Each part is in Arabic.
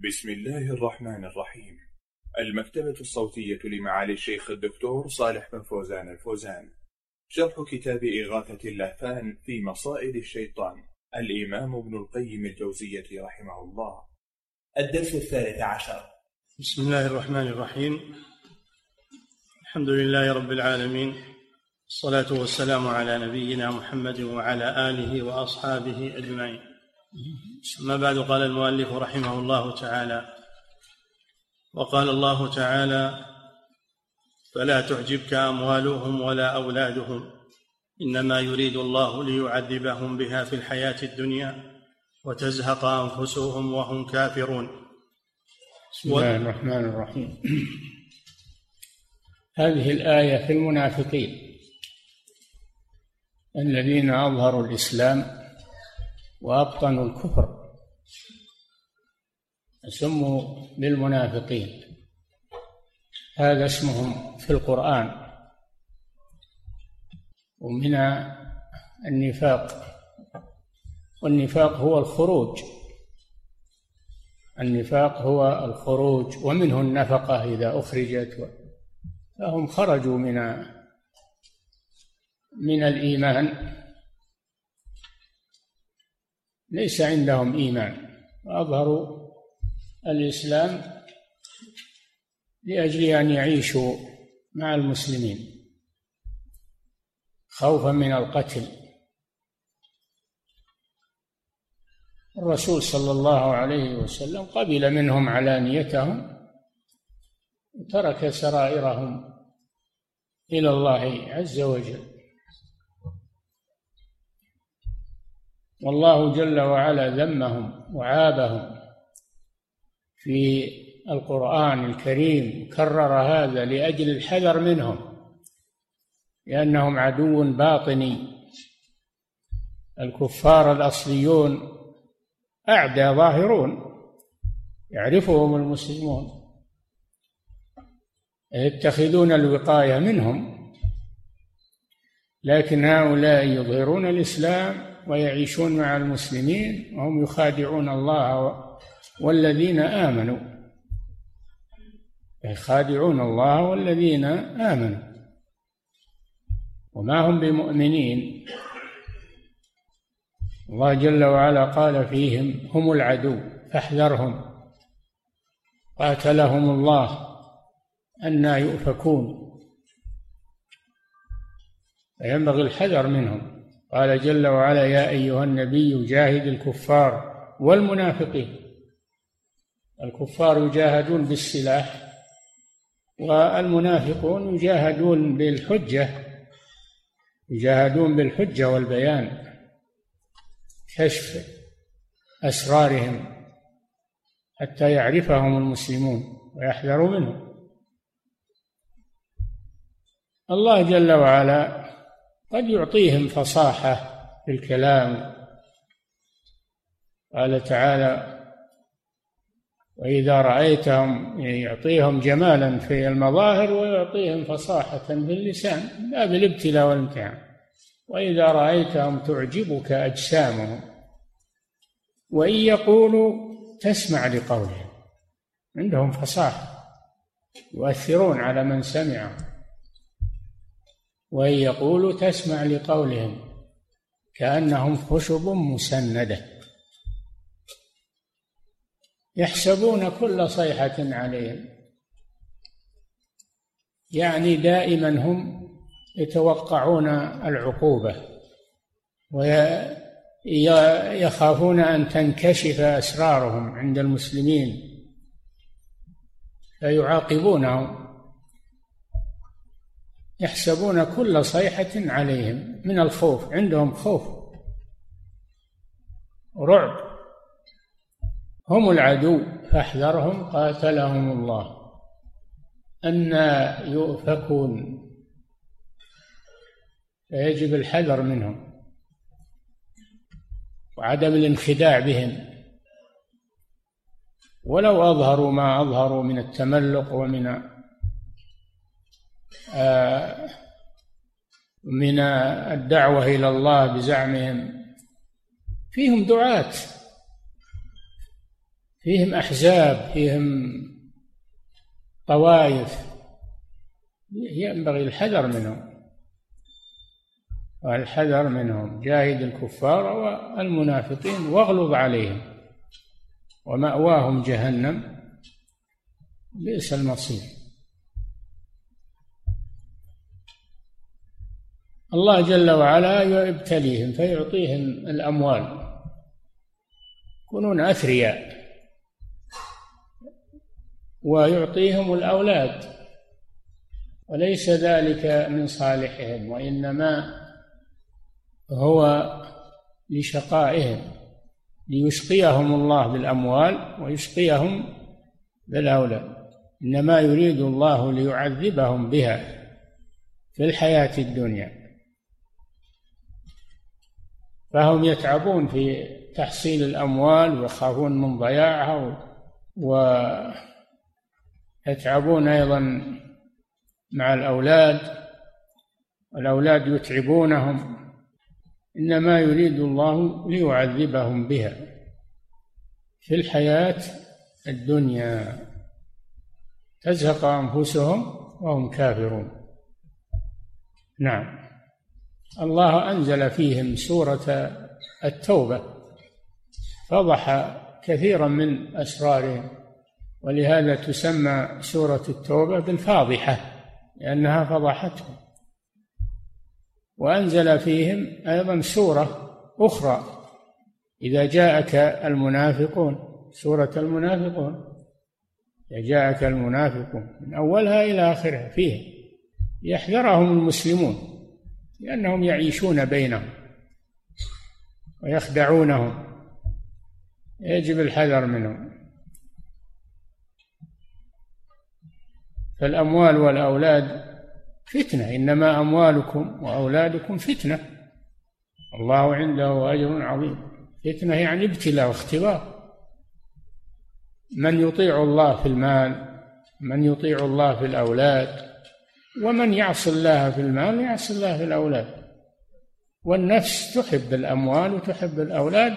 بسم الله الرحمن الرحيم. المكتبة الصوتية لمعالي الشيخ الدكتور صالح بن فوزان الفوزان. شرح كتاب إغاثة اللهفان في مصائد الشيطان، الإمام ابن القيم الجوزية رحمه الله. الدرس 13. بسم الله الرحمن الرحيم. الحمد لله رب العالمين، الصلاة والسلام على نبينا محمد وعلى آله وأصحابه أجمعين. أما بعد، قال المؤلف رحمه الله تعالى: وقال الله تعالى: فلا تعجبك أموالهم ولا أولادهم إنما يريد الله ليعذبهم بها في الحياة الدنيا وتزهق أنفسهم وهم كافرون. بسم الله الرحمن الرحيم. هذه الآية في المنافقين الذين أظهروا الإسلام وأبطنوا الكفر، سموا بالمنافقين، هذا اسمهم في القرآن. ومن النفاق، والنفاق هو الخروج، النفاق هو الخروج، ومنه النفقة إذا أخرجت، فهم خرجوا من الإيمان، ليس عندهم إيمان، وأظهروا الإسلام لأجل أن يعيشوا مع المسلمين خوفا من القتل. الرسول صلى الله عليه وسلم قبل منهم علانيتهم وترك سرائرهم إلى الله عز وجل. والله جل وعلا ذمهم وعابهم في القرآن الكريم، كرر هذا لأجل الحذر منهم، لأنهم عدو باطني. الكفار الأصليون أعداء ظاهرون يعرفهم المسلمون، يتخذون الوقاية منهم، لكن هؤلاء يظهرون الإسلام ويعيشون مع المسلمين وهم يخادعون الله والذين آمنوا، يخادعون الله والذين آمنوا وما هم بمؤمنين. الله جل وعلا قال فيهم: هم العدو فاحذرهم قاتلهم الله أنى يؤفكون. فينبغي الحذر منهم. قال جل وعلا: يا أيها النبي جاهد الكفار والمنافقين. الكفار يجاهدون بالسلاح، والمنافقون يجاهدون بالحجة، يجاهدون بالحجة والبيان، كشف أسرارهم حتى يعرفهم المسلمون ويحذروا منهم. الله جل وعلا قد يعطيهم فصاحة في الكلام. قال تعالى: وإذا رأيتهم، يعطيهم جمالا في المظاهر ويعطيهم فصاحة في اللسان، لا بالابتلاء والامتحان. وإذا رأيتهم تعجبك أجسامهم وإن يقولوا تسمع لقولهم، عندهم فصاحة، يؤثرون على من سمعهم. وإن يقولوا تسمع لقولهم كأنهم خشب مسندة يحسبون كل صيحة عليهم، يعني دائما هم يتوقعون العقوبة ويخافون أن تنكشف أسرارهم عند المسلمين فيعاقبونهم، يحسبون كل صيحة عليهم من الخوف، عندهم خوف ورعب. هم العدو فاحذرهم قاتلهم الله أنى يؤفكون. فيجب الحذر منهم وعدم الانخداع بهم، ولو أظهروا ما أظهروا من التملق من الدعوة إلى الله بزعمهم. فيهم دعاة فيهم أحزاب، فيهم طوائف، ينبغي الحذر منهم جاهد الكفار والمنافقين واغلظ عليهم ومأواهم جهنم بئس المصير. الله جل وعلا يبتليهم فيعطيهم الأموال، يكونون أثرياء، ويعطيهم الأولاد، وليس ذلك من صالحهم، وإنما هو لشقائهم، ليشقيهم الله بالأموال ويشقيهم بالأولاد. إنما يريد الله ليعذبهم بها في الحياة الدنيا، فهم يتعبون في تحصيل الأموال ويخافون من ضياعها، ويتعبون أيضا مع الأولاد، والأولاد يتعبونهم. إنما يريد الله ليعذبهم بها في الحياة الدنيا، تزهق أنفسهم وهم كافرون. نعم. الله أنزل فيهم سورة التوبة، فضح كثيرا من أسرارهم، ولهذا تسمى سورة التوبة بالفاضحة لأنها فضحتهم. وأنزل فيهم أيضا سورة أخرى إذا جاءك المنافقون، سورة المنافقون، إذا جاءك المنافقون، من أولها إلى آخرها فيه يحذرهم المسلمون لأنهم يعيشون بينهم ويخدعونهم، يجب الحذر منهم. فالأموال والأولاد فتنة، إنما أموالكم وأولادكم فتنة، الله عنده أجر عظيم. فتنة يعني ابتلاء واختبار. من يطيع الله في المال، من يطيع الله في الأولاد، ومن يعصي الله في المال يعصي الله في الأولاد. والنفس تحب الأموال وتحب الأولاد،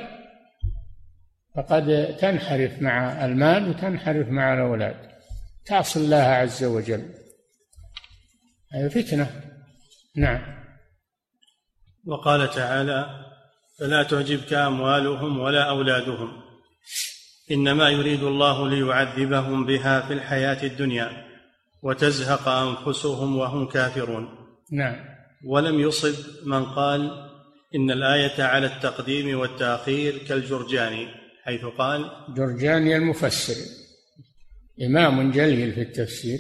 فقد تنحرف مع المال وتنحرف مع الأولاد، تعصي الله عز وجل. هذه فتنة. نعم. وقال تعالى: فلا تعجبك أموالهم ولا أولادهم إنما يريد الله ليعذبهم بها في الحياة الدنيا وتزهق أنفسهم وهم كافرون. نعم. ولم يصب من قال إن الآية على التقديم والتأخير كالجرجاني، حيث قال: جرجاني المفسر إمام جليل في التفسير.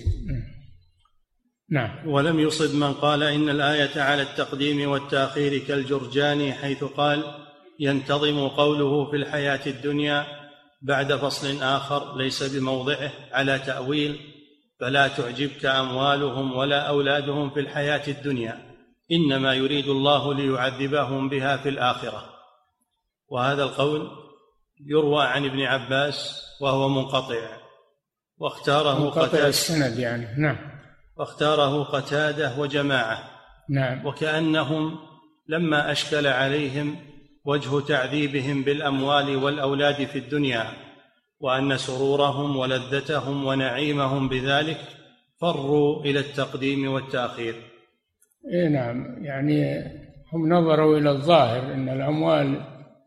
نعم. ولم يصب من قال إن الآية على التقديم والتأخير كالجرجاني، حيث قال: ينتظم قوله في الحياة الدنيا بعد فصل آخر ليس بموضعه على تأويل فلا تعجبك أموالهم ولا أولادهم في الحياة الدنيا إنما يريد الله ليعذبهم بها في الآخرة. وهذا القول يروى عن ابن عباس وهو منقطع، واختاره قتادة السند يعني. نعم. واختاره قتادة وجماعة. نعم. وكأنهم لما أشكل عليهم وجه تعذيبهم بالأموال والأولاد في الدنيا وأن سرورهم ولذتهم ونعيمهم بذلك فروا إلى التقديم والتأخير. نعم، يعني هم نظروا إلى الظاهر أن الأموال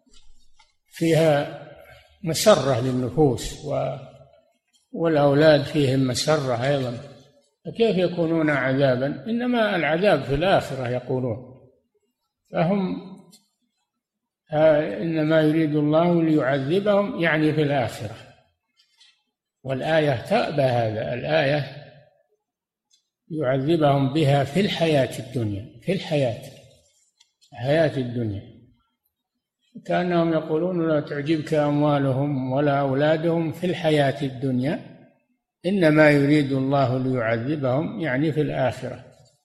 فيها مسرة للنفوس والأولاد فيهم مسرة أيضا، فكيف يكونون عذابا؟ إنما العذاب في الآخرة يقولون. فهم إنما يريد الله ليعذبهم يعني في الآخرة، والآية تأبى هذا. الآية يعذبهم بها في الحياة الدنيا، في الحياة الدنيا. كأنهم يقولون لا تعجبك أموالهم ولا أولادهم في الحياة الدنيا إنما يريد الله ليعذبهم يعني في الآخرة.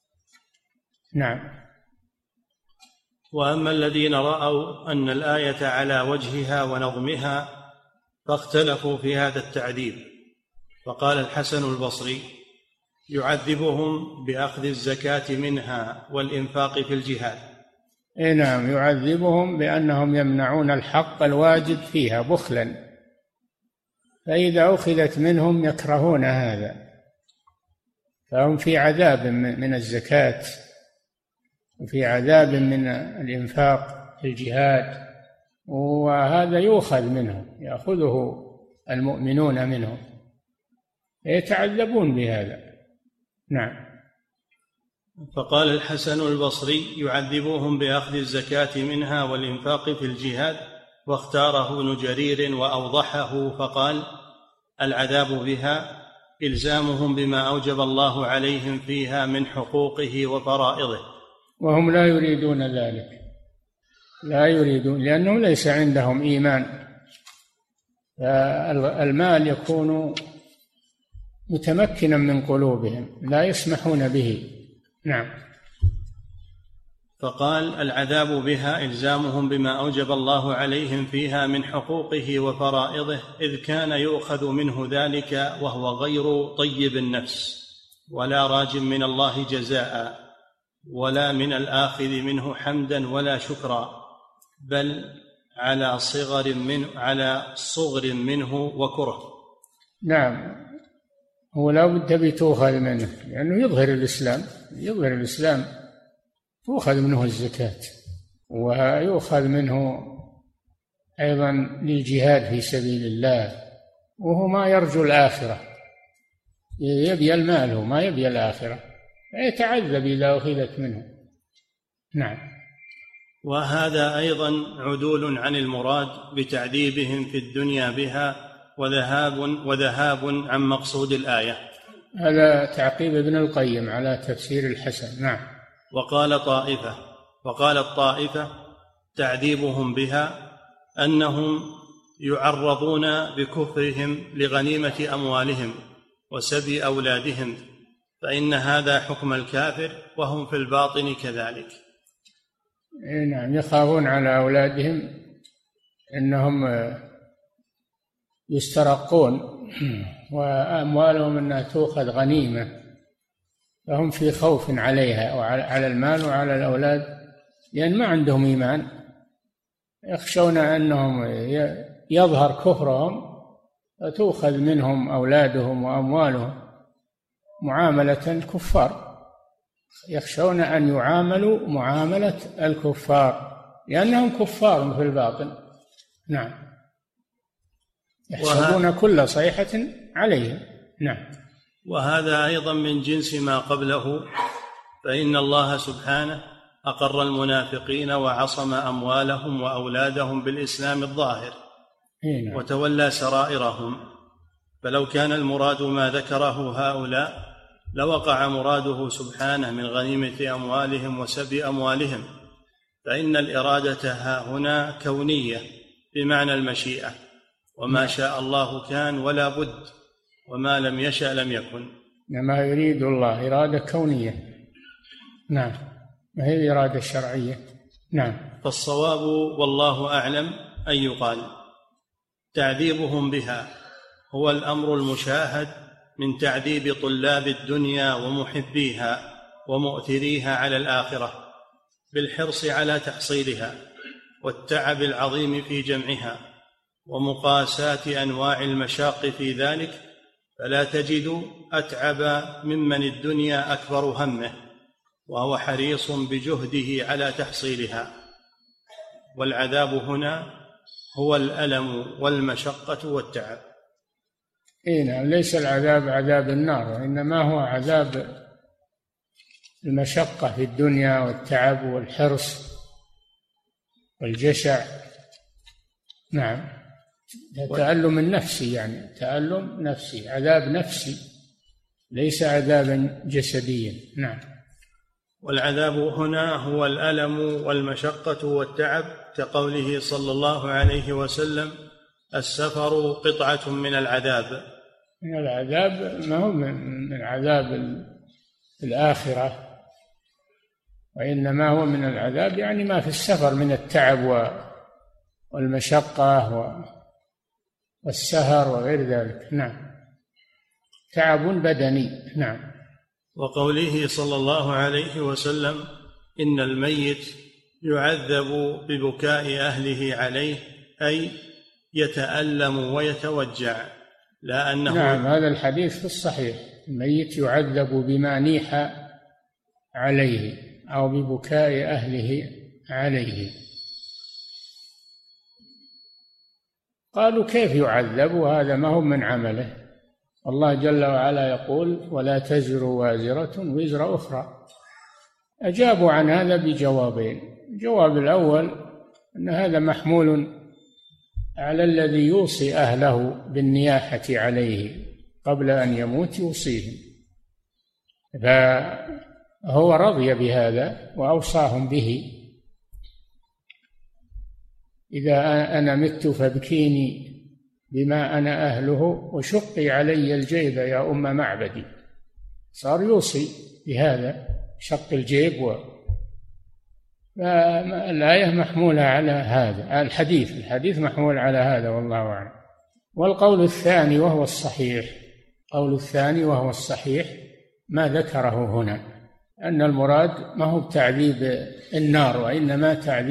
نعم. وأما الذين رأوا أن الآية على وجهها ونظمها فاختلفوا في هذا التعذيب، فقال الحسن البصري: يعذبهم بأخذ الزكاة منها والإنفاق في الجهاد. نعم، يعذبهم بأنهم يمنعون الحق الواجب فيها بخلا، فإذا أخذت منهم يكرهون هذا، فهم في عذاب من الزكاة وفي عذاب من الإنفاق في الجهاد، وهذا يؤخذ منهم، يأخذه المؤمنون منهم يتعذبون بهذا. نعم. فقال الحسن البصري: يعذبوهم بأخذ الزكاة منها والإنفاق في الجهاد. واختاره ابن جرير وأوضحه فقال: العذاب بها إلزامهم بما أوجب الله عليهم فيها من حقوقه وفرائضه. وهم لا يريدون ذلك، لا يريدون، لأنه ليس عندهم إيمان. المال يكون متمكنا من قلوبهم، لا يسمحون به. نعم. فقال: العذاب بها إلزامهم بما أوجب الله عليهم فيها من حقوقه وفرائضه، إذ كان يؤخذ منه ذلك وهو غير طيب النفس، ولا راج من الله جزاء، ولا من الآخذ منه حمدا ولا شكرا، بل على صغر منه وكره. نعم، هو لا بد بتؤخذ منه، لأنه يظهر الإسلام تؤخذ منه الزكاة، ويؤخذ منه أيضا للجهاد في سبيل الله، وهو ما يرجو الآخرة، يبي المال وما يبي الآخرة، فيتعذب إذا أخذت منه. نعم. وهذا أيضا عدول عن المراد بتعذيبهم في الدنيا بها، وذهاب عن مقصود الآية. هذا تعقيب ابن القيم على تفسير الحسن. نعم. وقالت طائفة: تعذيبهم بها أنهم يعرضون بكفرهم لغنيمة أموالهم وسبي أولادهم، فإن هذا حكم الكافر وهم في الباطن كذلك. نعم، يخافون على أولادهم أنهم يسترقون وأموالهم أنها تؤخذ غنيمة، فهم في خوف عليها وعلى المال وعلى الأولاد، لأن ما عندهم إيمان، يخشون أنهم يظهر كفرهم فتؤخذ منهم أولادهم وأموالهم معاملة الكفار، يخشون أن يعاملوا معاملة الكفار لأنهم كفار في الباطن. نعم، يحسبون كل صيحة عليهم. نعم. وهذا أيضا من جنس ما قبله، فإن الله سبحانه أقر المنافقين وعصم أموالهم وأولادهم بالإسلام الظاهر وتولى سرائرهم، فلو كان المراد ما ذكره هؤلاء لوقع مراده سبحانه من غنيمة أموالهم وسبي أموالهم، فإن الإرادة ها هنا كونية بمعنى المشيئة، وما شاء الله كان ولا بد، وما لم يشأ لم يكن. ما يريد الله إرادة كونية. نعم، ما هي الإرادة الشرعية. نعم. فالصواب والله أعلم أن يقال تعذيبهم بها هو الأمر المشاهد من تعذيب طلاب الدنيا ومحبيها ومؤثريها على الآخرة بالحرص على تحصيلها والتعب العظيم في جمعها ومقاساة أنواع المشاق في ذلك، فلا تجد أتعب ممن الدنيا أكبر همه وهو حريص بجهده على تحصيلها. والعذاب هنا هو الألم والمشقة والتعب. نعم، ليس العذاب عذاب النار، وإنما هو عذاب المشقة في الدنيا والتعب والحرص والجشع. نعم، تألم النفسي، يعني تألم نفسي، عذاب نفسي ليس عذابا جسديا. نعم. والعذاب هنا هو الألم والمشقة والتعب، كقوله صلى الله عليه وسلم: السفر قطعة من العذاب. من العذاب ما هو من عذاب الآخرة، وإنما هو من العذاب يعني ما في السفر من التعب والمشقة والسهر وغير ذلك. نعم، تعب بدني. نعم. وقوله صلى الله عليه وسلم: إن الميت يعذب ببكاء أهله عليه، أي يتألم ويتوجع لا أنه نعم، هذا الحديث في الصحيح: الميت يعذب بما نيح عليه أو ببكاء أهله عليه. قالوا: كيف يعذب وهذا ما هو من عمله؟ الله جل وعلا يقول: ولا تزر وازرة وزر أخرى. أجابوا عن هذا بجوابين: الجواب الأول أن هذا محمول على الذي يوصي أهله بالنياحة عليه قبل أن يموت، يوصيهم، فهو رضي بهذا وأوصاهم به: إذا أنا مت فابكيني بما أنا أهله وشقي علي الجيب يا أم معبدي. صار يوصي بهذا، شق الجيب. فالآية محمولة على هذا، الحديث محمول على هذا، والله أعلم. والقول الثاني وهو الصحيح، ما ذكره هنا، أن المراد ما هو تعذيب النار، وإنما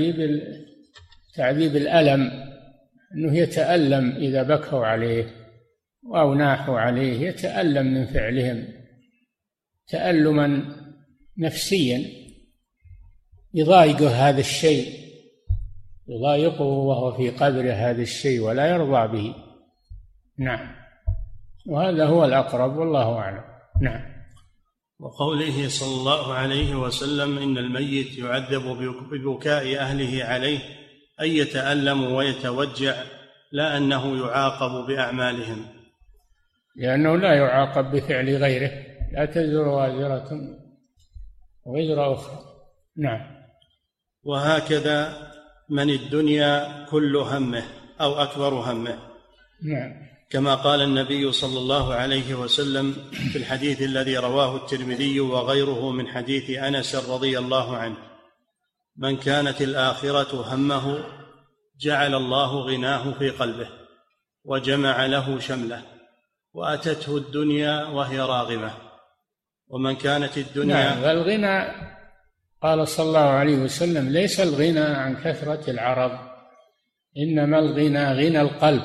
تعذيب الألم، أنه يتألم إذا بكوا عليه أو ناحوا عليه، يتألم من فعلهم تألما نفسيا يضايقه هذا الشيء، يضايقه وهو في قبره هذا الشيء ولا يرضى به. نعم، وهذا هو الأقرب، والله أعلم. نعم. وقوله صلى الله عليه وسلم: إن الميت يعذب ببكاء أهله عليه، أي يتألم ويتوجع، لا أنه يعاقب بأعمالهم، لأنه لا يعاقب بفعل غيره، لا تزر وازرة وزر أخرى. نعم. وهكذا من الدنيا كل همه أو أكبر همه. نعم. كما قال النبي صلى الله عليه وسلم في الحديث الذي رواه الترمذي وغيره من حديث أنس رضي الله عنه: من كانت الآخرة همه جعل الله غناه في قلبه وجمع له شمله وأتته الدنيا وهي راغمة. ومن كانت الدنيا نعم. الغنى، قال صلى الله عليه وسلم: ليس الغنى عن كثرة العرض، إنما الغنى غنى القلب.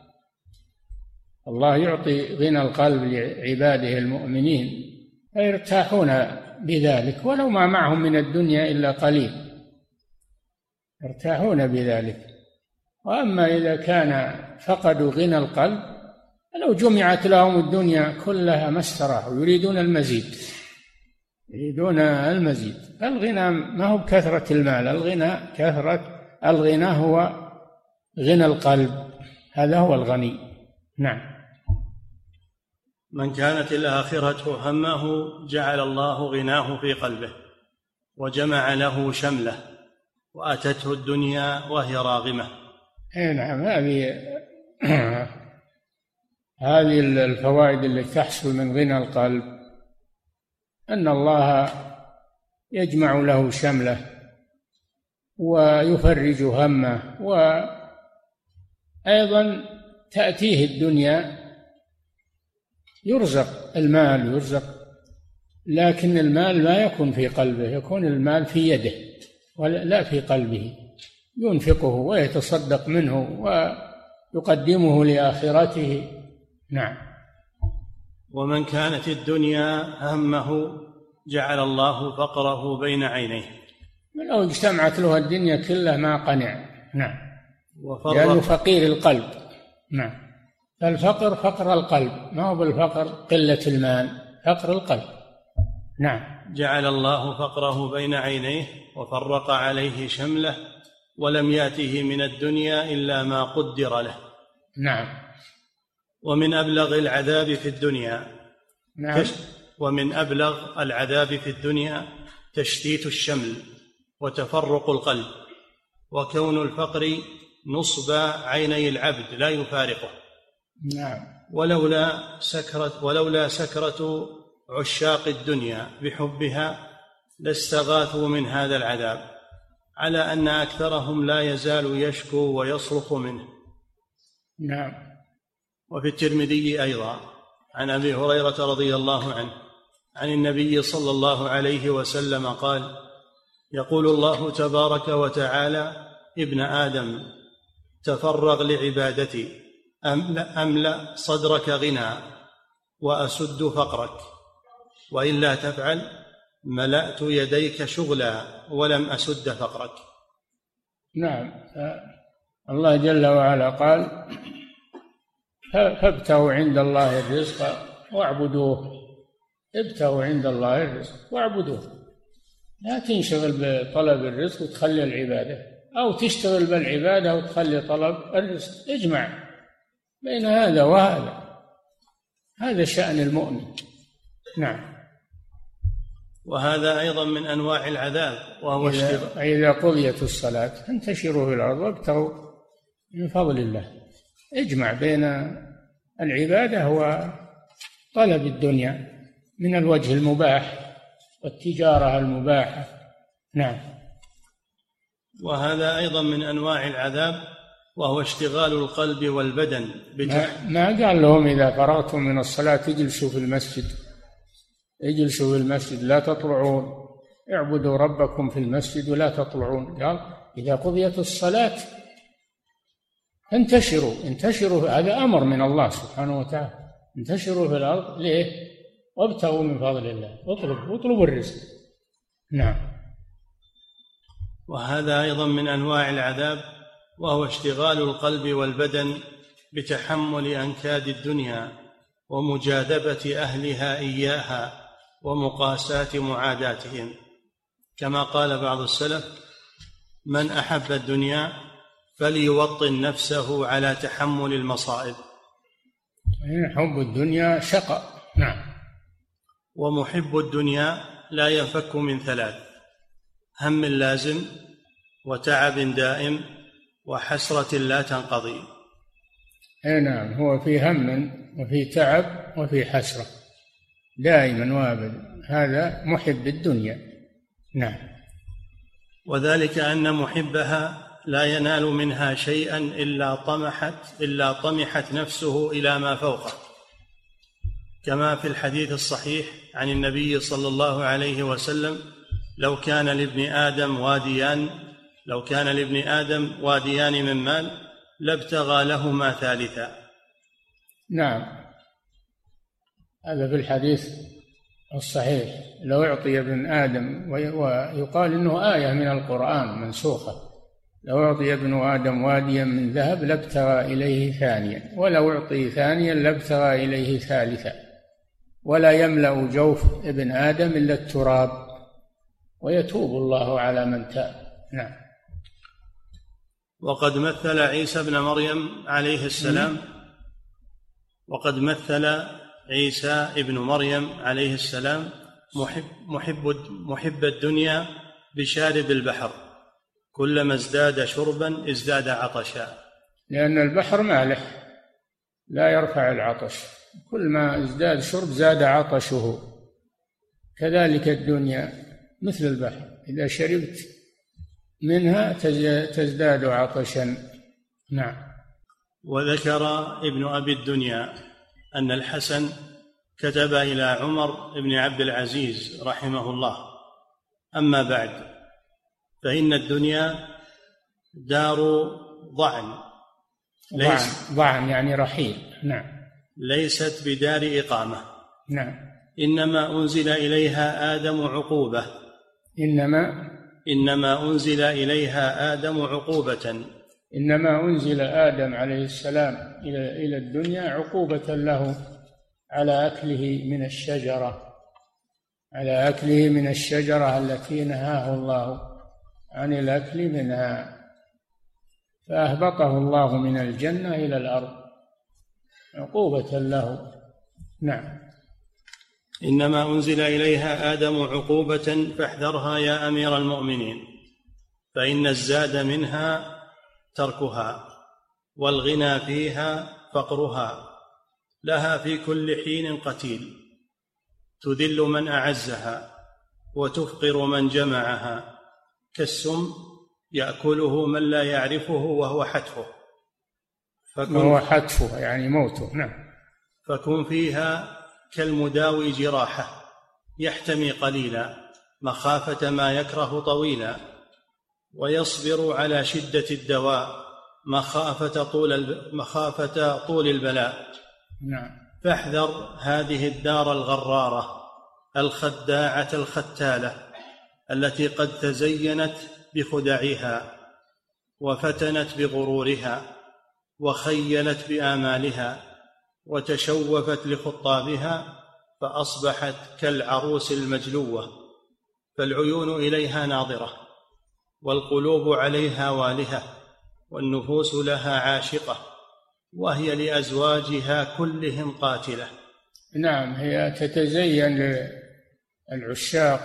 الله يعطي غنى القلب لعباده المؤمنين فيرتاحون بذلك، ولو ما معهم من الدنيا إلا قليل يرتاحون بذلك. وأما إذا كان فقدوا غنى القلب، لو جمعت لهم الدنيا كلها ما استراحوا، يريدون المزيد. الغنى ما هو كثرة المال، الغنى هو غنى القلب، هذا هو الغني. نعم. من كانت الآخرة همه جعل الله غناه في قلبه وجمع له شمله وأتته الدنيا وهي راغمة. نعم. هذه الفوائد التي تحصل من غنى القلب، أن الله يجمع له شمله ويفرج همه، وأيضا تأتيه الدنيا، يرزق المال، لكن المال ما يكون في قلبه، يكون المال في يده ولا في قلبه، ينفقه ويتصدق منه ويقدمه لآخرته. نعم. ومن كانت الدنيا همه جعل الله فقره بين عينيه، لو اجتمعت له الدنيا كلها ما قنع. نعم. لأنه فقير القلب. نعم. فالفقر فقر القلب، ما هو بالفقر قلة المال، فقر القلب. نعم. جعل الله فقره بين عينيه وفرق عليه شمله ولم يأته من الدنيا إلا ما قدر له. نعم. ومن أبلغ العذاب في الدنيا نعم. ومن أبلغ العذاب في الدنيا تشتيت الشمل وتفرق القلب، وكون الفقر نصب عيني العبد لا يفارقه. نعم. ولولا سكرة عشاق الدنيا بحبها لاستغاثوا من هذا العذاب، على أن أكثرهم لا يزال يشكو ويصرخ منه. نعم. وفي الترمذي أيضا عن أبي هريرة رضي الله عنه عن النبي صلى الله عليه وسلم قال: يقول الله تبارك وتعالى: ابن آدم تفرغ لعبادتي أملأ صدرك غنى وأسد فقرك، وإلا تفعل ملأت يديك شغلا ولم أسد فقرك. نعم، الله جل وعلا قال فابتغوا عند الله الرزق واعبدوه. ابتغوا عند الله الرزق واعبدوه، لا تنشغل بطلب الرزق وتخلي العبادة، أو تشتغل بالعبادة وتخلي طلب الرزق. اجمع بين هذا وهذا، هذا شأن المؤمن. نعم. وهذا أيضا من أنواع العذاب، وهو إذا قضيت الصلاة فانتشروا في الأرض وابتغوا من فضل الله. اجمع بين العبادة وطلب الدنيا من الوجه المباح والتجارة المباحة. نعم. وهذا أيضا من أنواع العذاب، وهو اشتغال القلب والبدن ما قال لهم إذا فرغتم من الصلاة اجلسوا في المسجد، اجلسوا في المسجد لا تطلعون، اعبدوا ربكم في المسجد ولا تطلعون. قال إذا قضيت الصلاة انتشروا. هذا أمر من الله سبحانه وتعالى، انتشروا في الأرض. ليه؟ وابتغوا من فضل الله، اطلبوا الرزق. نعم. وهذا أيضا من أنواع العذاب، وهو اشتغال القلب والبدن بتحمل أنكاد الدنيا ومجاذبة أهلها إياها ومقاساة معاداتهم، كما قال بعض السلف: من أحب الدنيا فليوطن نفسه على تحمل المصائب. حب الدنيا شقاء. نعم. ومحب الدنيا لا ينفك من ثلاث: هم لازم، وتعب دائم، وحسرة لا تنقضي. نعم، هو في هم وفي تعب وفي حسرة دائما وابدا، هذا محب الدنيا. نعم. وذلك أن محبها لا ينال منها شيئا إلا طمحت نفسه إلى ما فوقه، كما في الحديث الصحيح عن النبي صلى الله عليه وسلم: لو كان لابن آدم واديان من مال لابتغى لهما ثالثا. نعم، هذا في الحديث الصحيح: لو أعطي ابن آدم، ويقال إنه آية من القرآن منسوخة: لو أعطي ابن آدم واديا من ذهب لابتغى إليه ثانيا، ولو أعطي ثانيا لابتغى إليه ثالثا، ولا يملأ جوف ابن آدم إلا التراب، ويتوب الله على من تاب. نعم. وقد مثل عيسى بن مريم عليه السلام محب الدنيا بشارب البحر، كلما ازداد شربا ازداد عطشا. لأن البحر مالح لا يرفع العطش، كل ما ازداد شرب زاد عطشه. كذلك الدنيا مثل البحر، إذا شربت منها تزداد عطشا. نعم. وذكر ابن أبي الدنيا أن الحسن كتب إلى عمر بن عبد العزيز رحمه الله: أما بعد، فإن الدنيا دار ضعن يعني رحيل. نعم. ليست بدار إقامة. نعم. إنما أنزل إليها آدم عقوبة. إنما أنزل إليها آدم عقوبة. إنما أنزل آدم عليه السلام إلى الدنيا عقوبة له على أكله من الشجرة التي نهاه الله عن الأكل منها، فأهبطه الله من الجنة إلى الأرض عقوبة له. نعم. إنما أنزل إليها آدم عقوبة فاحذرها يا أمير المؤمنين، فإن الزاد منها تركها، والغنى فيها فقرها، لها في كل حين قتيل، تذل من أعزها وتفقر من جمعها، كالسم يأكله من لا يعرفه وهو حتفه يعني موته. نعم. فكن فيها كالمداوي جراحة، يحتمي قليلا مخافة ما يكره طويلا، ويصبر على شدة الدواء مخافة طول البلاء. نعم. فاحذر هذه الدار الغرارة الخداعة الختالة التي قد تزينت بخدعها وفتنت بغرورها وخيلت بآمالها وتشوفت لخطابها فأصبحت كالعروس المجلوة، فالعيون إليها ناظرة والقلوب عليها والهة والنفوس لها عاشقة، وهي لأزواجها كلهم قاتلة. نعم، هي تتزين للعشاق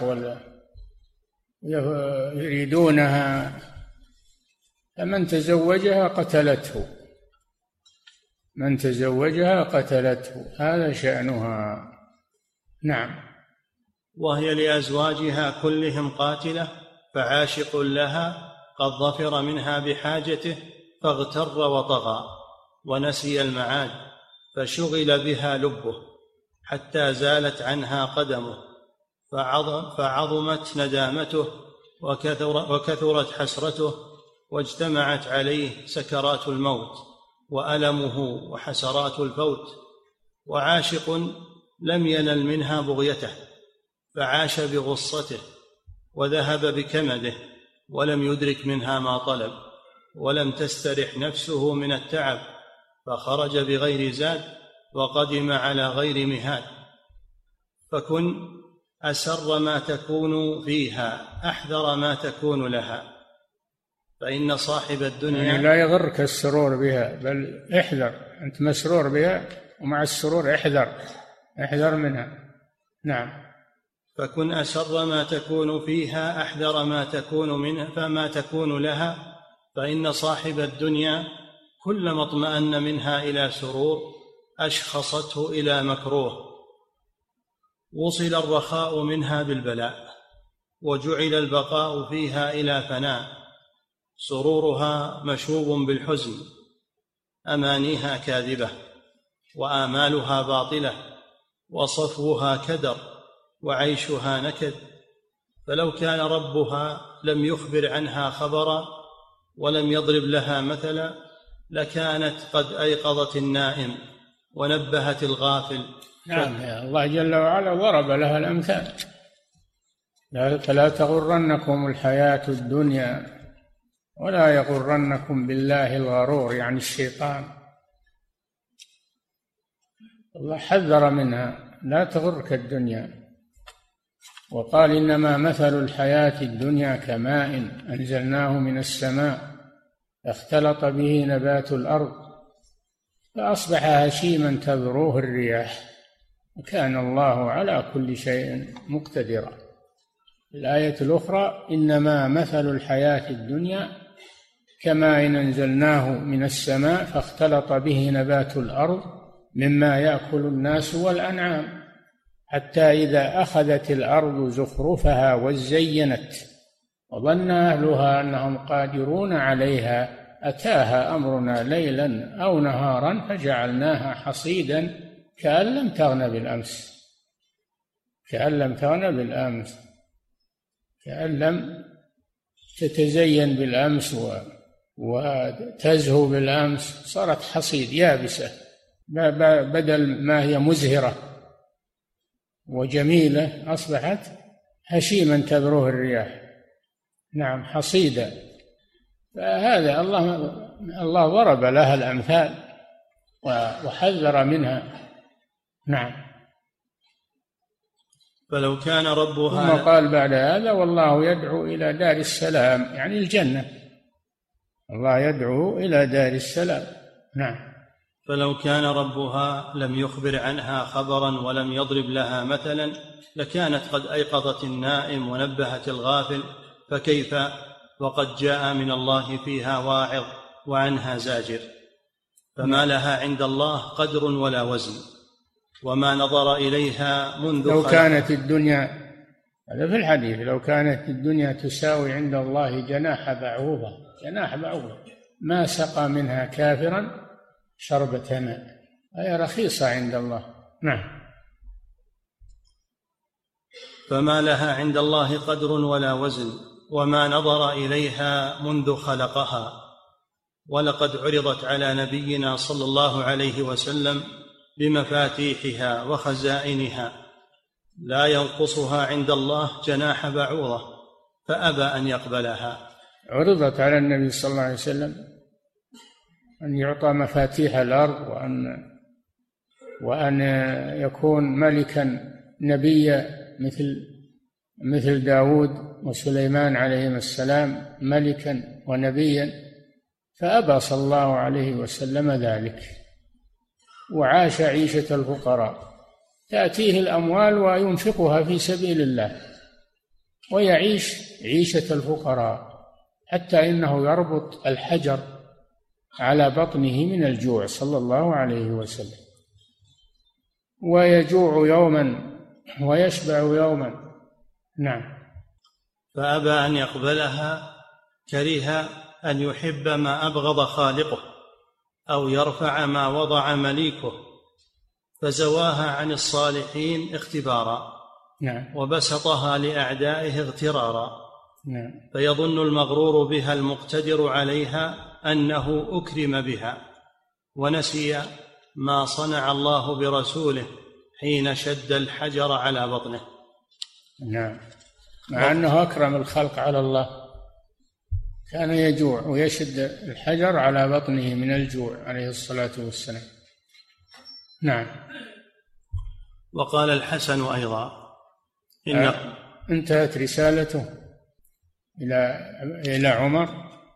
يريدونها، فمن تزوجها قتلته، من تزوجها قتلته، هذا شأنها. نعم. وهي لأزواجها كلهم قاتلة، فعاشق لها قد ظفر منها بحاجته فاغتر وطغى ونسي المعاد، فشغل بها لبه حتى زالت عنها قدمه، فعظمت ندامته وكثرت حسرته، واجتمعت عليه سكرات الموت وألمه وحسرات الفوت. وعاشق لم ينل منها بغيته فعاش بغصته وذهب بكمده، ولم يدرك منها ما طلب، ولم تسترح نفسه من التعب، فخرج بغير زاد وقدم على غير مهاد. فكن أسر ما تكون فيها أحذر ما تكون لها، فإن صاحب الدنيا يعني لا يغرك السرور بها، بل احذر، أنت مسرور بها ومع السرور احذر منها. نعم. فكن أسر ما تكون فيها أحذر ما تكون منها فما تكون لها، فإن صاحب الدنيا كلما اطمأن منها إلى سرور أشخصته إلى مكروه. وصل الرخاء منها بالبلاء، وجعل البقاء فيها إلى فناء. سرورها مشوب بالحزن، أمانيها كاذبة، وآمالها باطلة، وصفوها كدر، وعيشها نكد. فلو كان ربها لم يخبر عنها خبرا ولم يضرب لها مثلا، لكانت قد أيقظت النائم ونبهت الغافل. نعم، الله جل وعلا ضرب لها الأمثال. فلا تغرنكم الحياة الدنيا ولا يغرنكم بالله الغرور، يعني الشيطان. الله حذر منها، لا تغرك الدنيا، وقال إنما مثل الحياة الدنيا كماء أنزلناه من السماء فاختلط به نبات الأرض فأصبح هشيما تذروه الرياح وكان الله على كل شيء مقتدرا. الآية الأخرى إنما مثل الحياة الدنيا كماء أنزلناه من السماء فاختلط به نبات الأرض مما يأكل الناس والأنعام حتى إذا أخذت الأرض زخرفها وزينت وظن أهلها أنهم قادرون عليها أتاها أمرنا ليلا أو نهارا فجعلناها حصيدا كأن لم تغن بالأمس، كأن لم تتزين بالأمس وتزهو بالأمس، صارت حصيد يابسة بدل ما هي مزهرة وجميلة أصبحت هشيما تذروه الرياح. نعم، حصيدا. فهذا الله ضرب لها الأمثال وحذر منها. نعم. فلو كان ربها ثم قال بعد هذا والله يدعو إلى دار السلام، يعني الجنة، الله يدعو إلى دار السلام. نعم. فلو كان ربها لم يخبر عنها خبرا ولم يضرب لها مثلا لكانت قد أيقظت النائم ونبهت الغافل، فكيف وقد جاء من الله فيها واعظ وعنها زاجر. فما لها عند الله قدر ولا وزن، وما نظر إليها منذ لو كانت الدنيا، هذا في الحديث، لو كانت الدنيا تساوي عند الله جناح بعوضة ما سقى منها كافرا شربة ماء، هي رخيصة عند الله. نعم. فما لها عند الله قدر ولا وزن، وما نظر إليها منذ خلقها، ولقد عرضت على نبينا صلى الله عليه وسلم بمفاتيحها وخزائنها لا ينقصها عند الله جناح بعوضة فأبى أن يقبلها. عرضت على النبي صلى الله عليه وسلم أن يعطى مفاتيح الأرض وأن يكون ملكا نبيا مثل داود وسليمان عليهما السلام ملكا ونبيا، فأبى صلى الله عليه وسلم ذلك، وعاش عيشة الفقراء، تأتيه الأموال وينفقها في سبيل الله ويعيش عيشة الفقراء، حتى إنه يربط الحجر على بطنه من الجوع صلى الله عليه وسلم، ويجوع يوما ويشبع يوما. نعم. فأبى أن يقبلها، كره أن يحب ما أبغض خالقه أو يرفع ما وضع مليكه، فزواها عن الصالحين اختبارا. نعم. وبسطها لأعدائه اغترارا. نعم. فيظن المغرور بها المقتدر عليها أنه أكرم بها، ونسي ما صنع الله برسوله حين شد الحجر على بطنه. نعم. مع أنه أكرم الخلق على الله، كان يجوع ويشد الحجر على بطنه من الجوع عليه الصلاة والسلام. نعم. وقال الحسن أيضا انتهت رسالته إلى عمر.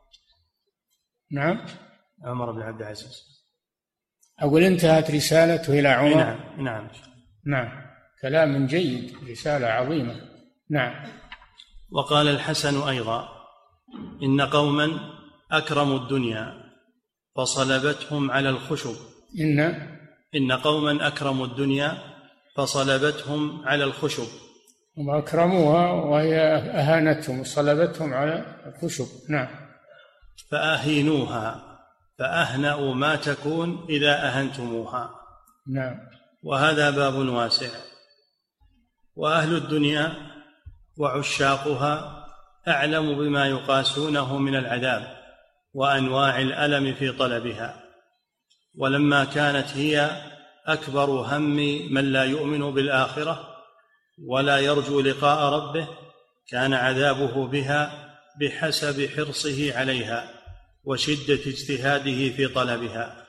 نعم. عمر بن عبد العزيز. أقول انتهت رسالته إلى عمر. نعم. نعم. نعم. كلام جيد، رسالة عظيمة. نعم. وقال الحسن أيضا: إن قوما أكرموا الدنيا فصلبتهم على الخشب. إن قوما أكرموا الدنيا فصلبتهم على الخشب. هم أكرموها وهي أهانتهم وصلبتهم على الخشب. نعم. فأهينوها فأهنأوا ما تكون إذا أهنتموها. نعم. وهذا باب واسع. وأهل الدنيا وعشاقها أعلم بما يقاسونه من العذاب وأنواع الألم في طلبها. ولما كانت هي أكبر هم من لا يؤمن بالآخرة ولا يرجو لقاء ربه، كان عذابه بها بحسب حرصه عليها وشدة اجتهاده في طلبها.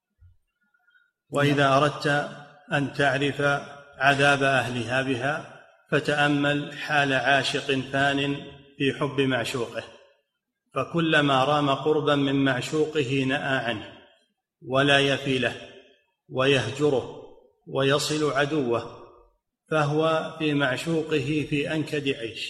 وإذا أردت أن تعرف عذاب أهلها بها فتأمل حال عاشق فان في حب معشوقه، فكلما رام قربا من معشوقه نأى عنه ولا يفي له ويهجره ويصل عدوه، فهو في معشوقه في أنكد عيش،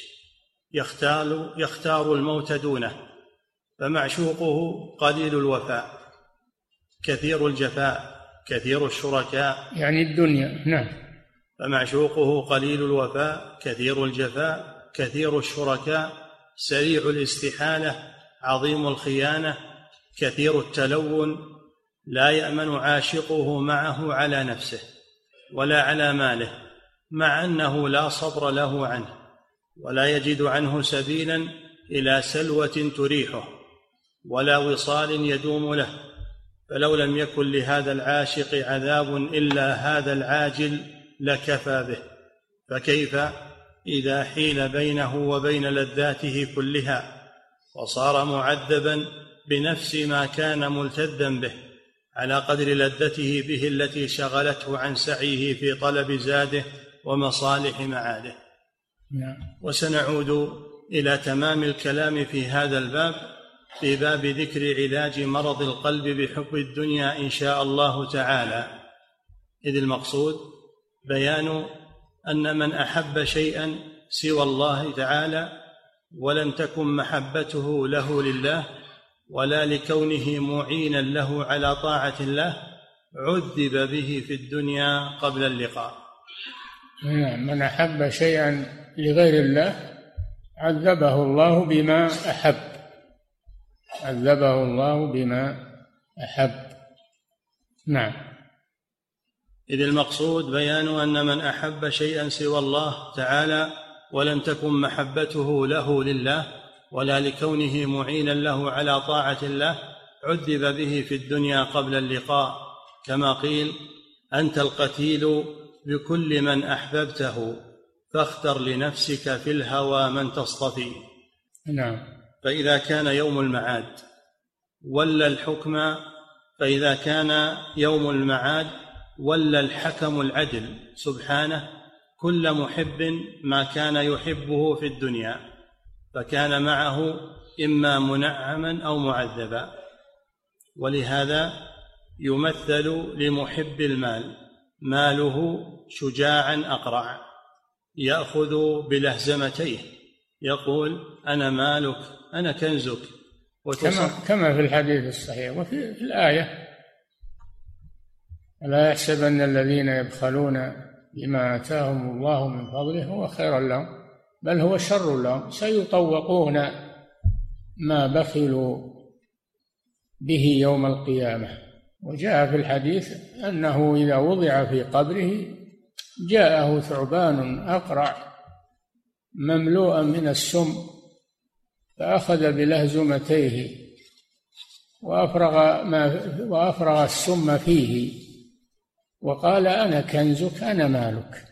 يختار الموت دونه. فمعشوقه قليل الوفاء كثير الجفاء كثير الشركاء، يعني الدنيا. نعم. فمعشوقه قليل الوفاء كثير الجفاء كثير الشركاء، سريع الاستحالة عظيم الخيانة، كثير التلون، لا يأمن عاشقه معه على نفسه ولا على ماله، مع أنه لا صبر له عنه ولا يجد عنه سبيلا إلى سلوة تريحه ولا وصال يدوم له. فلو لم يكن لهذا العاشق عذاب إلا هذا العاجل لكفى به، فكيف إذا حيل بينه وبين لذاته كلها وصار معذبا بنفس ما كان ملتذا به على قدر لذته به التي شغلته عن سعيه في طلب زاده ومصالح معاده. وسنعود إلى تمام الكلام في هذا الباب في باب ذكر علاج مرض القلب بحب الدنيا إن شاء الله تعالى، إذ المقصود بيان أن من أحب شيئا سوى الله تعالى ولم تكن محبته له لله ولا لكونه معينا له على طاعة الله عذب به في الدنيا قبل اللقاء. من أحب شيئا لغير الله عذبه الله بما أحب، عذبه الله بما أحب. نعم. إذ المقصود بيان أن من أحب شيئا سوى الله تعالى ولم تكن محبته له لله ولا لكونه معينا له على طاعة الله عذب به في الدنيا قبل اللقاء، كما قيل: أنت القتيل بكل من أحببته فاختر لنفسك في الهوى من تصطفي. نعم. فإذا كان يوم المعاد ولا الحكم، فإذا كان يوم المعاد ولا الحكم العدل سبحانه كل محب ما كان يحبه في الدنيا، فكان معه إما منعما أو معذبا. ولهذا يمثل لمحب المال ماله شجاعا أقرع يأخذ بلهزمتيه، يقول: أنا مالك، أنا كنزك. كما في الحديث الصحيح وفي الآية: لا يحسبن الذين يبخلون بما آتاهم الله من فضله هو خير لهم بل هو شر لهم سيطوقون ما بخلوا به يوم القيامة. وجاء في الحديث أنه إذا وضع في قبره جاءه ثعبان أقرع مملوءا من السم فأخذ بلهزمتيه وأفرغ السم فيه وقال: أنا كنزك أنا مالك،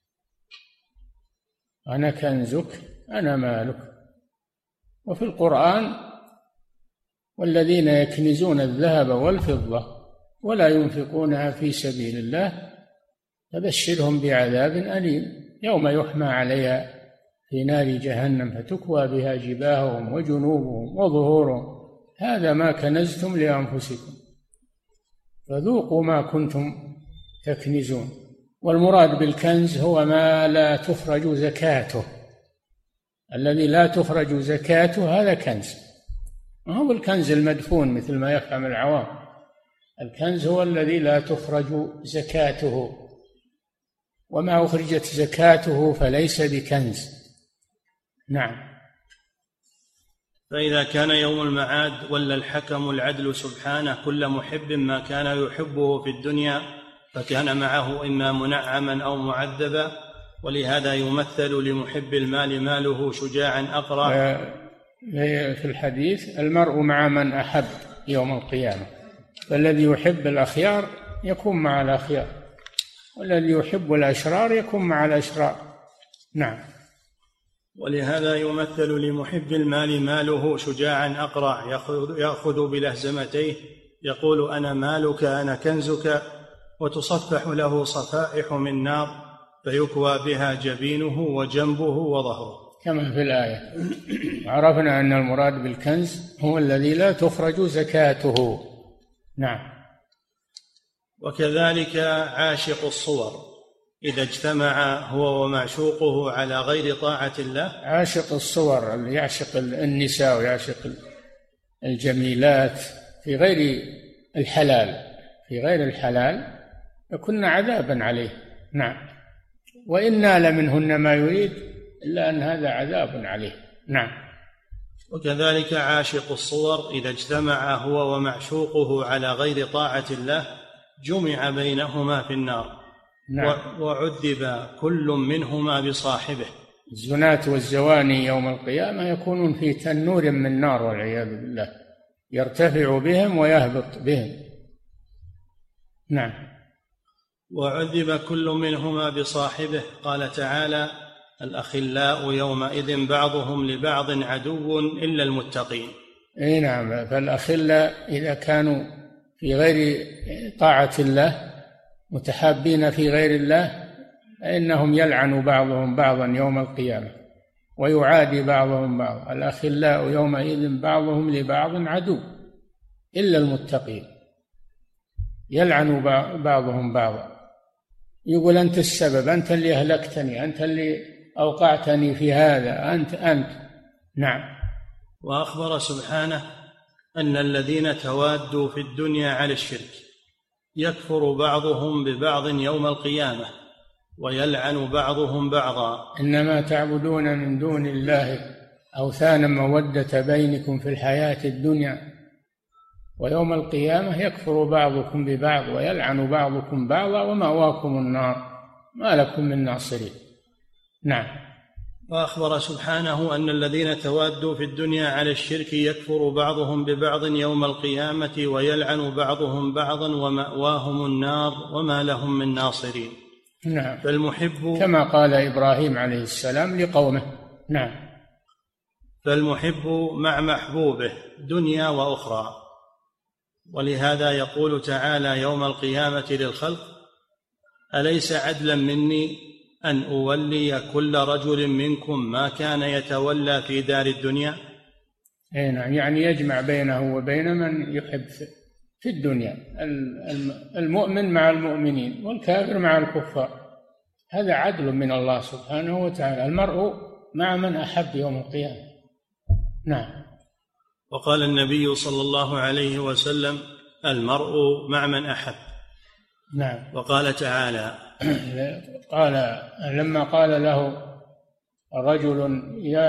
أنا كنزك أنا مالك. وفي القرآن: والذين يكنزون الذهب والفضة ولا ينفقونها في سبيل الله فبشرهم بعذاب أليم يوم يحمى عليها في نار جهنم فتكوى بها جباههم وجنوبهم وظهورهم هذا ما كنزتم لأنفسكم فذوقوا ما كنتم تكنزون. والمراد بالكنز هو ما لا تخرج زكاته، الذي لا تخرج زكاته هذا كنز، ما هو الكنز المدفون مثل ما يفهم العوام. الكنز هو الذي لا تخرج زكاته، وما أخرجت زكاته فليس بكنز. نعم. فإذا كان يوم المعاد ولا الحكم العدل سبحانه كل محب ما كان يحبه في الدنيا فكان معه إما منعما أو معذبا، ولهذا يمثل لمحب المال ماله شجاعا أقرع. في الحديث: المرء مع من أحب يوم القيامة، فالذي يحب الأخيار يكون مع الأخيار، والذي يحب الأشرار يكون مع الأشرار. نعم. ولهذا يمثل لمحب المال ماله شجاعا أقرع يأخذ بلهزمتيه، يقول: أنا مالك أنا كنزك، وتصفح له صفائح من نار فيكوى بها جبينه وجنبه وظهره، كما في الآية. عرفنا أن المراد بالكنز هو الذي لا تخرج زكاته. نعم. وكذلك عاشق الصور إذا اجتمع هو ومعشوقه على غير طاعة الله. عاشق الصور اللي يعشق النساء ويعشق الجميلات في غير الحلال يكون عذابا عليه. نعم. وإن نال منهن ما يريد إلا أن هذا عذاب عليه. نعم. وكذلك عاشق الصور إذا اجتمع هو ومعشوقه على غير طاعة الله جمع بينهما في النار. نعم. وعذب كل منهما بصاحبه. الزناة والزواني يوم القيامة يكونون في تنور من نار والعياذ بالله، يرتفع بهم ويهبط بهم. نعم. وعذب كل منهما بصاحبه. قال تعالى: الأخلاء يومئذ بعضهم لبعض عدو إلا المتقين. أي نعم. فالأخلاء إذا كانوا في غير طاعة الله متحابين في غير الله فإنهم يلعن بعضهم بعضا يوم القيامة ويعادي بعضهم بعضا. الأخلاء يومئذ بعضهم لبعض عدو إلا المتقين، يلعن بعضهم بعضا، يقول: أنت السبب، أنت اللي أهلكتني، أنت اللي أوقعتني في هذا، أنت. نعم. وأخبر سبحانه أن الذين توادوا في الدنيا على الشرك يكفر بعضهم ببعض يوم القيامة ويلعن بعضهم بعضا. إنما تعبدون من دون الله أوثانا مودة بينكم في الحياة الدنيا ويوم القيامة يكفر بعضكم ببعض ويلعن بعضكم بعضا ومأواكم النار ما لكم من ناصرين. نعم. وأخبر سبحانه أن الذين توادوا في الدنيا على الشرك يكفر بعضهم ببعض يوم القيامة ويلعن بعضهم بعضا ومأواهم النار وما لهم من ناصرين. نعم. فالمحب كما قال إبراهيم عليه السلام لقومه. نعم. فالمحب مع محبوبه دنيا وأخرى. ولهذا يقول تعالى يوم القيامة للخلق: أليس عدلا مني أن أولي كل رجل منكم ما كان يتولى في دار الدنيا؟ نعم، يعني يجمع بينه وبين من يحب في الدنيا، المؤمن مع المؤمنين والكافر مع الكفار. هذا عدل من الله سبحانه وتعالى. المرء مع من أحب يوم القيامة. نعم. وقال النبي صلى الله عليه وسلم: المرء مع من أحب. نعم. وقال تعالى: قال لما قال له رجل: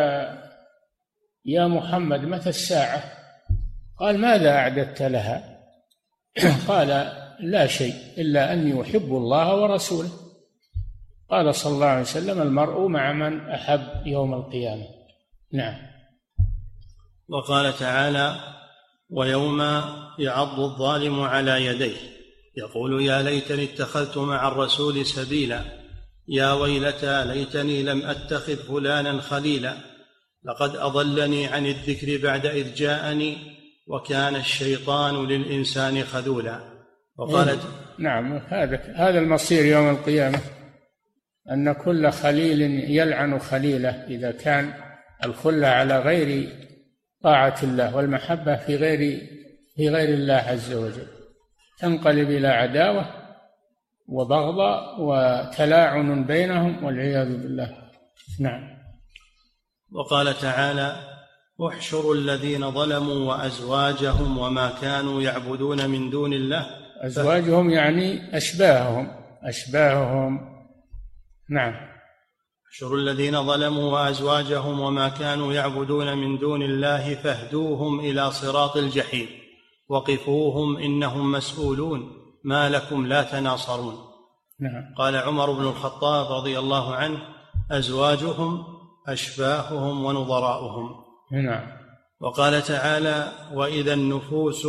يا محمد متى الساعة؟ قال: ماذا أعددت لها؟ قال: لا شيء إلا أني أحب الله ورسوله. قال صلى الله عليه وسلم: المرء مع من أحب يوم القيامة. نعم. وقال تعالى: ويوم يعض الظالم على يديه يقول يا ليتني اتخذت مع الرسول سبيلا يا ويلتى ليتني لم أتخذ فلانا خليلا لقد أضلني عن الذكر بعد إذ جاءني وكان الشيطان للإنسان خذولا. وقالت نعم، هذا المصير يوم القيامة، أن كل خليل يلعن خليله إذا كان الخلة على غير طاعة الله، والمحبة في غير الله عز وجل، تنقلب إلى عداوة وبغضاء وتلاعن بينهم والعياذ بالله. نعم. وقال تعالى: احشروا الذين ظلموا وأزواجهم وما كانوا يعبدون من دون الله. أزواجهم يعني أشباههم. نعم. احشروا الذين ظلموا وأزواجهم وما كانوا يعبدون من دون الله فاهدوهم إلى صراط الجحيم وقفوهم إنهم مسؤولون ما لكم لا تناصرون. نعم. قال عمر بن الخطاب رضي الله عنه: أزواجهم أشباههم ونظراؤهم. نعم. وقال تعالى: وإذا النفوس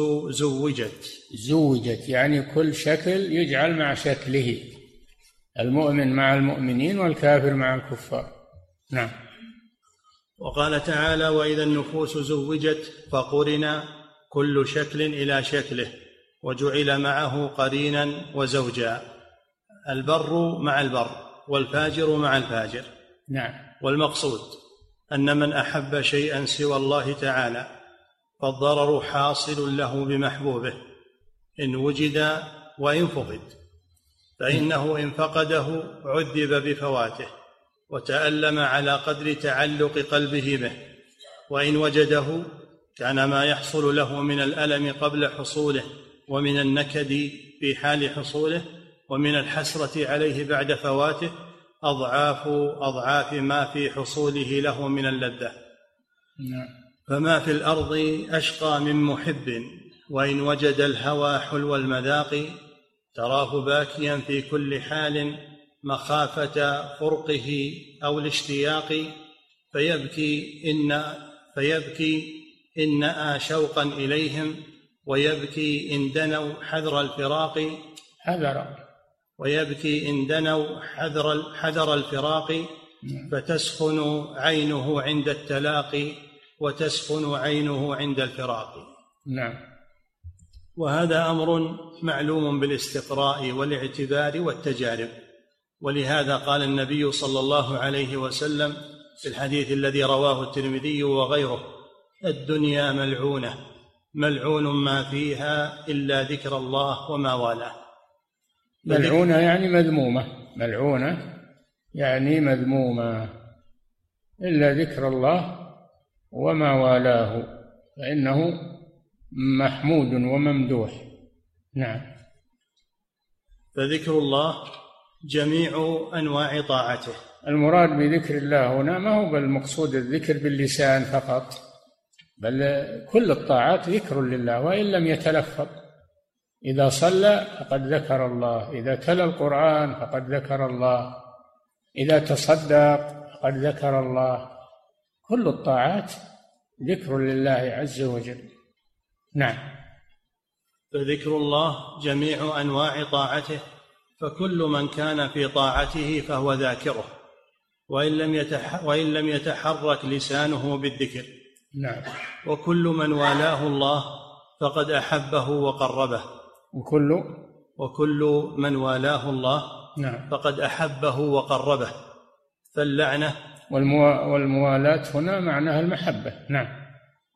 زوجت يعني كل شكل يجعل مع شكله، المؤمن مع المؤمنين والكافر مع الكفار. نعم. وقال تعالى: وإذا النفوس زوجت فقرن كل شكل إلى شكله وجعل معه قرينا وزوجا، البر مع البر والفاجر مع الفاجر. نعم. والمقصود أن من أحب شيئا سوى الله تعالى فالضرر حاصل له بمحبوبه إن وجد وإن فقد، فإنه إن فقده عذب بفواته وتألم على قدر تعلق قلبه به، وإن وجده كان ما يحصل له من الألم قبل حصوله ومن النكد في حال حصوله ومن الحسرة عليه بعد فواته أضعاف ما في حصوله له من اللذة. فما في الأرض أشقى من محب وإن وجد الهوى حلو المذاق تراه باكيا في كل حال مخافة فرقه أو الاشتياق فيبكي إن شوقا إليهم ويبكي إن دنوا حذر الفراق حذر الفراق فتسخن عينه عند التلاقي وتسخن عينه عند الفراق. نعم. وهذا أمر معلوم بالاستقراء والاعتبار والتجارب، ولهذا قال النبي صلى الله عليه وسلم في الحديث الذي رواه الترمذي وغيره: الدنيا ملعون ما فيها إلا ذكر الله وما والاه. ملعونة يعني مذمومة إلا ذكر الله وما والاه فإنه محمود وممدوح. نعم. فذكر الله جميع أنواع طاعته. المراد بذكر الله هنا ما هو بالمقصود الذكر باللسان فقط، بل كل الطاعات ذكر لله وإن لم يتلفظ. إذا صلى فقد ذكر الله، إذا تلا القرآن فقد ذكر الله، إذا تصدق فقد ذكر الله. كل الطاعات ذكر لله عز وجل. نعم. فذكر الله جميع أنواع طاعته، فكل من كان في طاعته فهو ذاكره، وإن لم يتحرك لسانه بالذكر. نعم. وكل من والاه الله فقد أحبه وقربه. وكل من والاه الله نعم. فقد أحبه وقربه. فاللعنة والموالاة هنا معناها المحبة. نعم.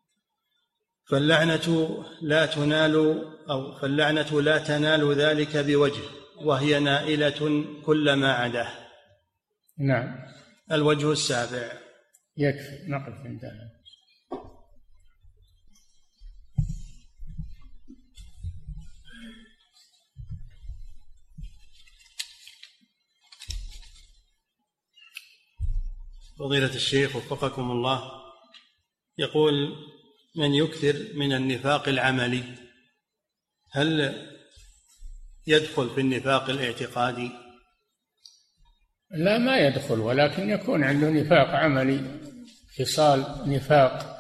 فاللعنة لا تنال ذلك بوجه، وهي نائلة كل ما عداه. نعم. الوجه السابع. يكفي نقف عندها. فضيلة الشيخ وفقكم الله، يقول: من يكثر من النفاق العملي هل يدخل في النفاق الاعتقادي؟ لا، ما يدخل، ولكن يكون عنده نفاق عملي، خصال نفاق،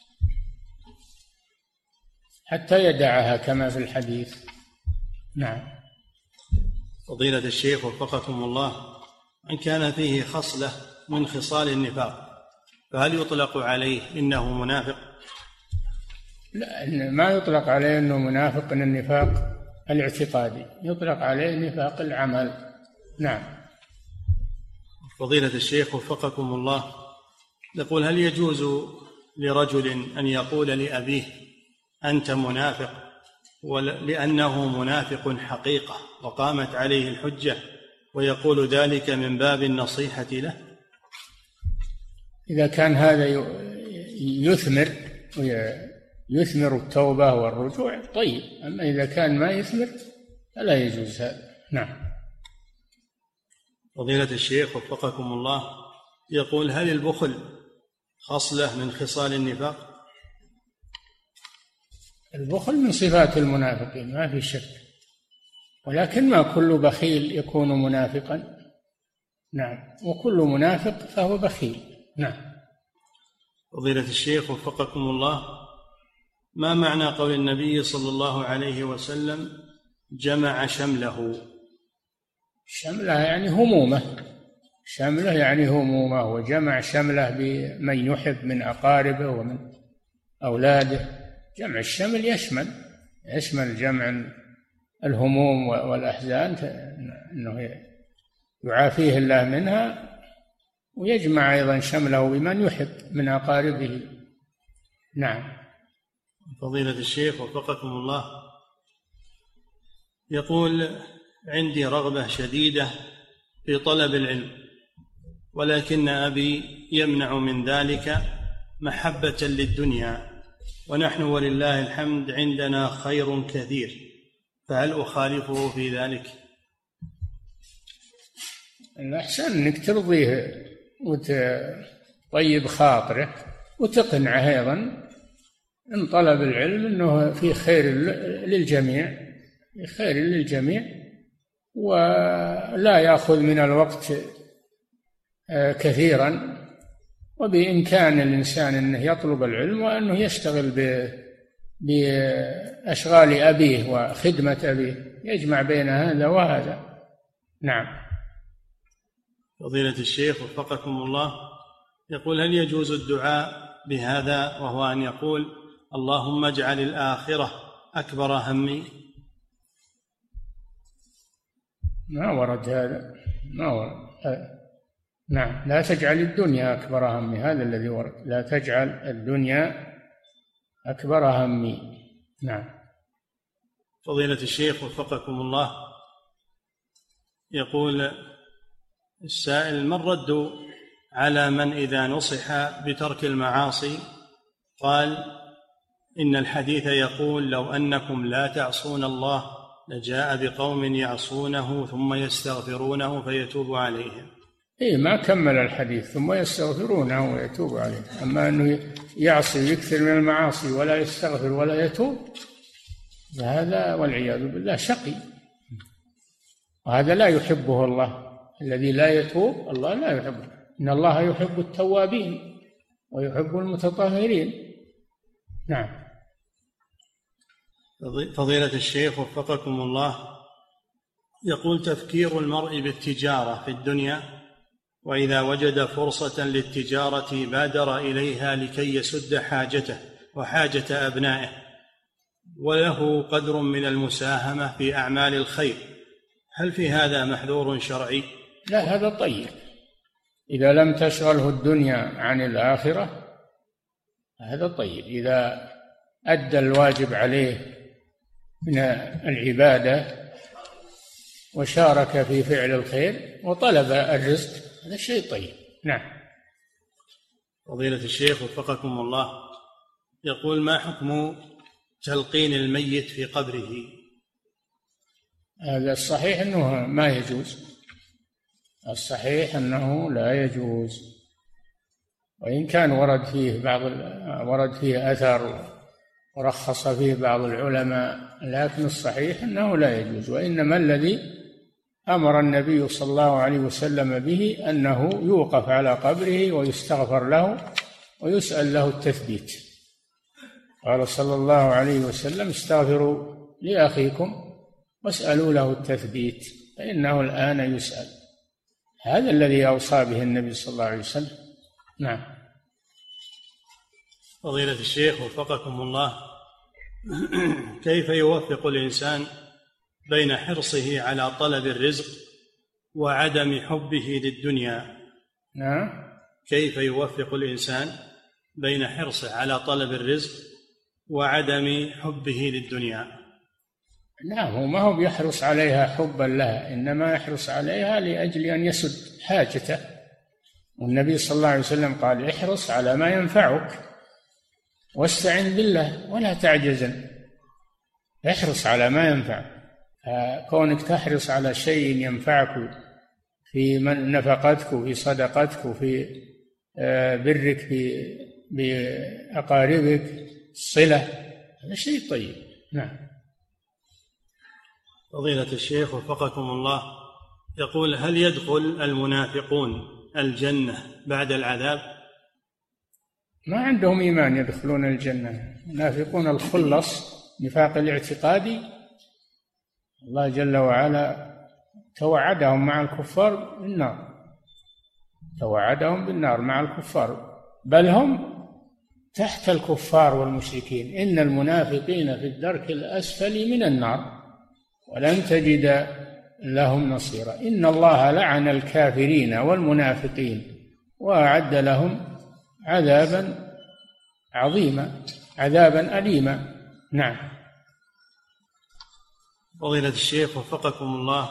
حتى يدعها كما في الحديث. نعم. فضيلة الشيخ وفقكم الله، من كان فيه خصلة من خصال النفاق فهل يطلق عليه إنه منافق؟ لا، ما يطلق عليه أنه منافق. من النفاق الاعتقادي يطلق عليه نفاق العمل. نعم. فضيلة الشيخ وفقكم الله، يقول: هل يجوز لرجل أن يقول لأبيه أنت منافق لأنه منافق حقيقة وقامت عليه الحجة، ويقول ذلك من باب النصيحة له؟ إذا كان هذا يثمر التوبة والرجوع طيب، أما إذا كان ما يثمر فلا يجوز هذا. نعم. فضيلة الشيخ وفقكم الله، يقول: هل البخل خصلة من خصال النفاق؟ البخل من صفات المنافقين ما في شك، ولكن ما كل بخيل يكون منافقا. نعم. وكل منافق فهو بخيل. نعم. فضيلة الشيخ وفقكم الله، ما معنى قول النبي صلى الله عليه وسلم: جمع شمله؟ شمله يعني همومه. شمله يعني همومه، وجمع شمله بمن يحب من أقاربه ومن أولاده. جمع الشمل يشمل جمع الهموم والأحزان، أنه يعافيه الله منها، ويجمع أيضا شمله بمن يحب من أقاربه. نعم. فضيلة الشيخ وفقكم الله، يقول: عندي رغبة شديدة في طلب العلم، ولكن أبي يمنع من ذلك محبة للدنيا، ونحن ولله الحمد عندنا خير كثير، فهل أخالفه في ذلك؟ الأحسن أنك ترضيه وتطيب خاطره وتقنعه أيضا إن طلب العلم أنه في خير للجميع، في خير للجميع، ولا يأخذ من الوقت كثيرا، وبإمكان الإنسان أنه يطلب العلم وأنه يشتغل بأشغال أبيه وخدمة أبيه، يجمع بين هذا وهذا. نعم. فضيلة الشيخ وفقكم الله، يقول: هل يجوز الدعاء بهذا، وهو أن يقول: اللهم اجعل الآخرة أكبر همي؟ ما ورد هذا، ما ورد. نعم. لا تجعل الدنيا أكبر همي، هذا الذي ورد. لا تجعل الدنيا أكبر همي. نعم. فضيلة الشيخ وفقكم الله، يقول السائل: ما الرد على من إذا نصح بترك المعاصي قال إن الحديث يقول لو أنكم لا تعصون الله لجاء بقوم يعصونه ثم يستغفرونه فيتوب عليهم؟ ما كمل الحديث ثم يستغفرونه ويتوب عليهم. أما أنه يعصي يكثر من المعاصي ولا يستغفر ولا يتوب، فهذا والعياذ بالله شقي، وهذا لا يحبه الله. الذي لا يتوب الله لا يحبه. إن الله يحب التوابين ويحب المتطهرين. نعم. فضيلة الشيخ وفقكم الله، يقول: تفكير المرء بالتجارة في الدنيا، وإذا وجد فرصة للتجارة بادر إليها لكي يسد حاجته وحاجة أبنائه، وله قدر من المساهمة في أعمال الخير، هل في هذا محذور شرعي؟ لا، هذا طيب. إذا لم تشغله الدنيا عن الآخرة هذا طيب. إذا أدى الواجب عليه من العبادة وشارك في فعل الخير وطلب الرزق، هذا شيء طيب. نعم. فضيلة الشيخ وفقكم الله، يقول: ما حكم تلقين الميت في قبره؟ هذا الصحيح أنه ما يجوز، الصحيح أنه لا يجوز، وإن كان ورد فيه أثر ورخص فيه بعض العلماء، لكن الصحيح أنه لا يجوز. وإنما الذي أمر النبي صلى الله عليه وسلم به أنه يوقف على قبره ويستغفر له ويسأل له التثبيت. قال صلى الله عليه وسلم: استغفروا لأخيكم واسألوا له التثبيت فإنه الآن يسأل. هذا الذي أوصى به النبي صلى الله عليه وسلم. نعم. فضيلة الشيخ وفقكم الله، كيف يوفق الإنسان بين حرصه على طلب الرزق وعدم حبه للدنيا؟ نعم. كيف يوفق الإنسان بين حرصه على طلب الرزق وعدم حبه للدنيا؟ نعم، هو ما هو بيحرص عليها حبا لها، إنما يحرص عليها لأجل أن يسد حاجته. والنبي صلى الله عليه وسلم قال: احرص على ما ينفعك واستعن بالله ولا تعجزن. احرص على ما ينفعك. كونك تحرص على شيء ينفعك في نفقتك وفي صدقتك وفي برك بأقاربك، الصلة، هذا شيء طيب. نعم. فضيلة الشيخ وفقكم الله، يقول: هل يدخل المنافقون الجنة بعد العذاب؟ ما عندهم إيمان يدخلون الجنة. المنافقون الخلص، نفاق الاعتقادي، الله جل وعلا توعدهم مع الكفار بالنار، توعدهم بالنار مع الكفار، بل هم تحت الكفار والمشركين. إن المنافقين في الدرك الأسفل من النار ولن تجد لهم نصيرا. إن الله لعن الكافرين والمنافقين وأعد لهم عذابا عظيما، عذابا أليما. نعم. فضيلة الشيخ وفقكم الله،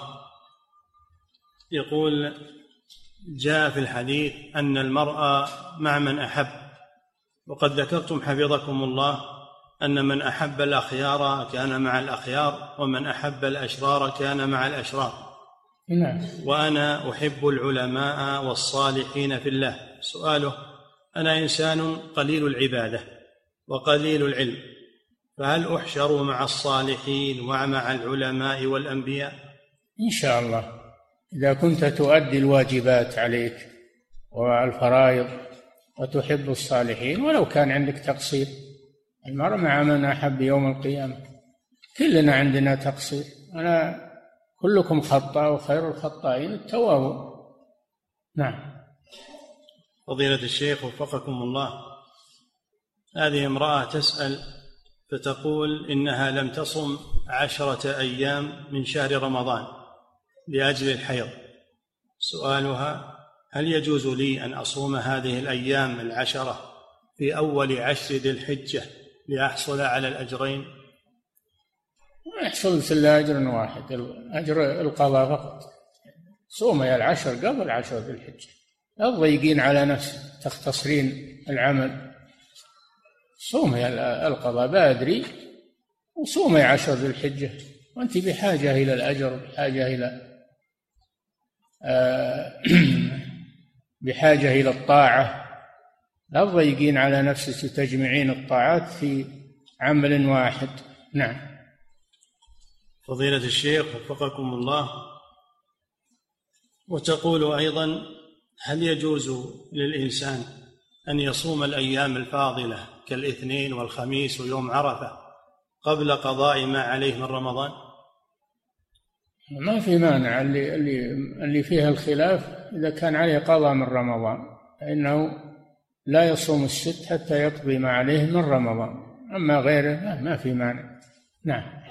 يقول: جاء في الحديث أن المرء مع من أحب، وقد ذكرتم حفظكم الله أن من أحب الأخيار كان مع الأخيار، ومن أحب الأشرار كان مع الأشرار. نعم. وأنا أحب العلماء والصالحين في الله. سؤاله: أنا إنسان قليل العبادة وقليل العلم، فهل أحشر مع الصالحين ومع العلماء والأنبياء؟ إن شاء الله، إذا كنت تؤدي الواجبات عليك والفرائض وتحب الصالحين، ولو كان عندك تقصير. المرء مع من أحب يوم القيامة. كلنا عندنا تقصير، كلكم خطاء وخير الخطائين التوابون. نعم. فضيلة الشيخ وفقكم الله، هذه امرأة تسأل فتقول إنها لم تصم 10 أيام من شهر رمضان لأجل الحيض. سؤالها: هل يجوز لي أن أصوم هذه الأيام 10 في أول 10 ذي الحجة لأحصل على الأجرين؟ ما يحصل إلا أجر واحد، أجر القضاء فقط. صومي 10 قبل 10 ذي الحجة، لا تضيقين على نفسك تختصرين العمل. صومي القضاء بدري وصومي 10 ذي الحجة، وأنت بحاجة إلى الأجر، بحاجة إلى الطاعة. لا تضيقين على نفسك وتجمعين الطاعات في عمل واحد. نعم. فضيلة الشيخ وفقكم الله، وتقول أيضا: هل يجوز للإنسان أن يصوم الأيام الفاضلة كالاثنين والخميس ويوم عرفة قبل قضاء ما عليه من رمضان؟ ما في مانع. اللي فيها الخلاف إذا كان عليه قضاء من رمضان فإنه لا يصوم الست حتى يقضي ما عليه من رمضان، أما غيره ما في مانع. نعم.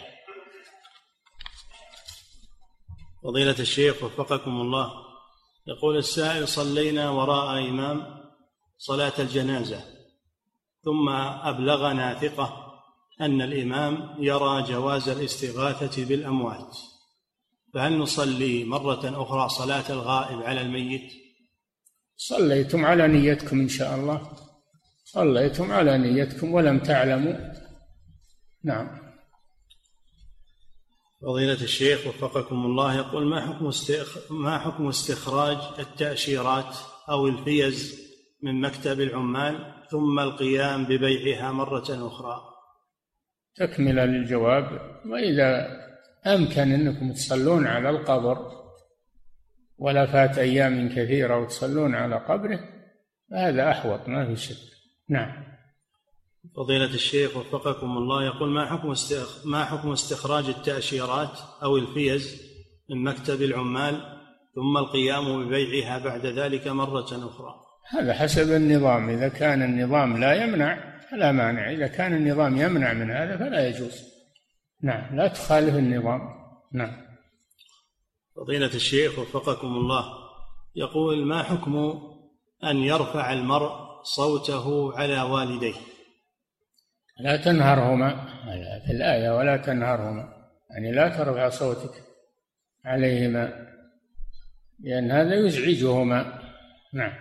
فضيلة الشيخ وفقكم الله، يقول السائل: صلينا وراء إمام صلاة الجنازة ثم أبلغنا ثقة أن الإمام يرى جواز الاستغاثة بالأموات، فهل نصلي مرة أخرى صلاة الغائب على الميت؟ صليتم على نيتكم إن شاء الله، صليتم على نيتكم ولم تعلموا. نعم. فضيلة الشيخ وفقكم الله، يقول: ما حكم استخراج التأشيرات أو الفيز من مكتب العمال ثم القيام ببيعها مرة أخرى؟ تكملة للجواب: وإذا أمكن أنكم تصلون على القبر ولا فات أيام كثيرة وتصلون على قبره فهذا أحوط، ما في شك. نعم. فضيلة الشيخ وفقكم الله، يقول: ما حكم استخراج التأشيرات أو الفيز من مكتب العمال ثم القيام ببيعها بعد ذلك مرة أخرى؟ هذا حسب النظام، إذا كان النظام لا يمنع فلا مانع، إذا كان النظام يمنع من هذا فلا يجوز. نعم، لا تخالف النظام. نعم. فضيلة الشيخ وفقكم الله، يقول: ما حكم أن يرفع المرء صوته على والديه؟ لا تنهرهما في الآية، ولا تنهرهما، يعني لا ترفع صوتك عليهما لأن هذا يزعجهما. نعم.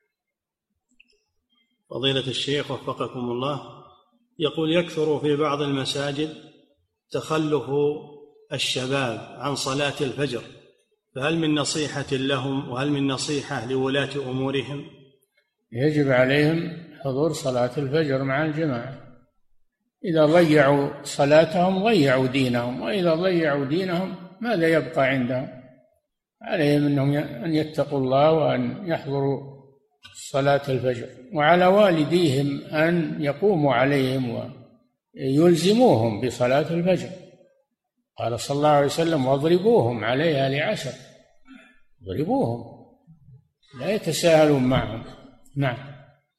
فضيلة الشيخ وفقكم الله، يقول: يكثر في بعض المساجد تخلف الشباب عن صلاة الفجر، فهل من نصيحة لهم وهل من نصيحة لولاة أمورهم؟ يجب عليهم حضور صلاة الفجر مع الجماعة. إذا ضيعوا صلاتهم ضيعوا دينهم، وإذا ضيعوا دينهم ماذا يبقى عندهم؟ عليهم أنهم أن يتقوا الله وأن يحضروا صلاة الفجر، وعلى والديهم أن يقوموا عليهم ويلزموهم بصلاة الفجر. قال صلى الله عليه وسلم: واضربوهم عليها ل10. اضربوهم، لا يتساهلون معهم. نعم.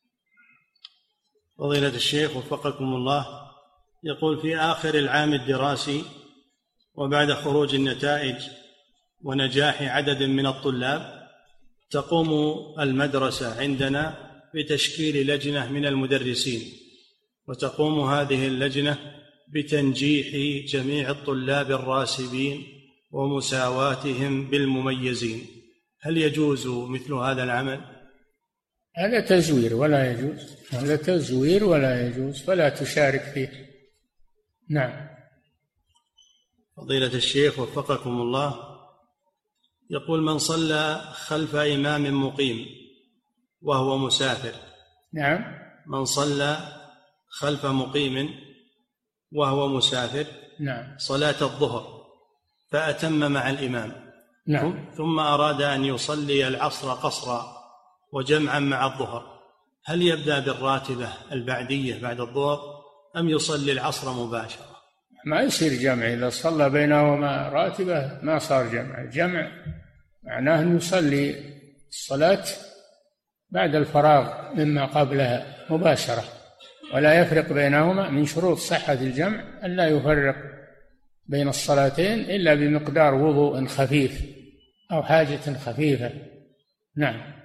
فضيلة الشيخ وفقكم الله، يقول: في آخر العام الدراسي وبعد خروج النتائج ونجاح عدد من الطلاب تقوم المدرسة عندنا بتشكيل لجنة من المدرسين، وتقوم هذه اللجنة بتنجيح جميع الطلاب الراسبين ومساواتهم بالمميزين، هل يجوز مثل هذا العمل؟ هذا تزوير ولا يجوز، هذا تزوير ولا يجوز، فلا تشارك فيه. نعم. فضيلة الشيخ وفقكم الله، يقول: من صلى خلف إمام مقيم وهو مسافر. نعم. من صلى خلف مقيم وهو مسافر. نعم. صلاة الظهر فأتم مع الإمام. نعم. ثم أراد أن يصلي العصر قصرا وجمعا مع الظهر، هل يبدأ بالراتبة البعدية بعد الظهر أم يصلي العصر مباشرة؟ ما يصير جمع، إذا صلى بينهما راتبة ما صار جمع. الجمع معناه أن يصلي الصلاة بعد الفراغ مما قبلها مباشرة، ولا يفرق بينهما. من شروط صحة الجمع أن لا يفرق بين الصلاتين إلا بمقدار وضوء خفيف أو حاجة خفيفة. نعم.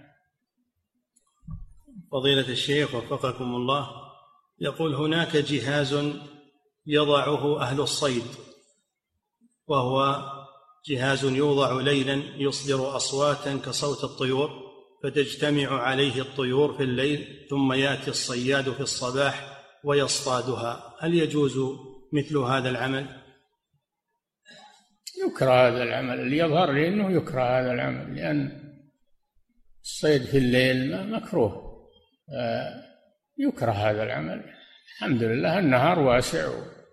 فضيلة الشيخ وفقكم الله، يقول: هناك جهاز يضعه أهل الصيد، وهو جهاز يوضع ليلا يصدر أصواتا كصوت الطيور، فتجتمع عليه الطيور في الليل ثم يأتي الصياد في الصباح ويصطادها، هل يجوز مثل هذا العمل؟ يكره هذا العمل، اللي يظهر لي أنه يكره هذا العمل، لأن الصيد في الليل مكروه، يكره هذا العمل. الحمد لله النهار واسع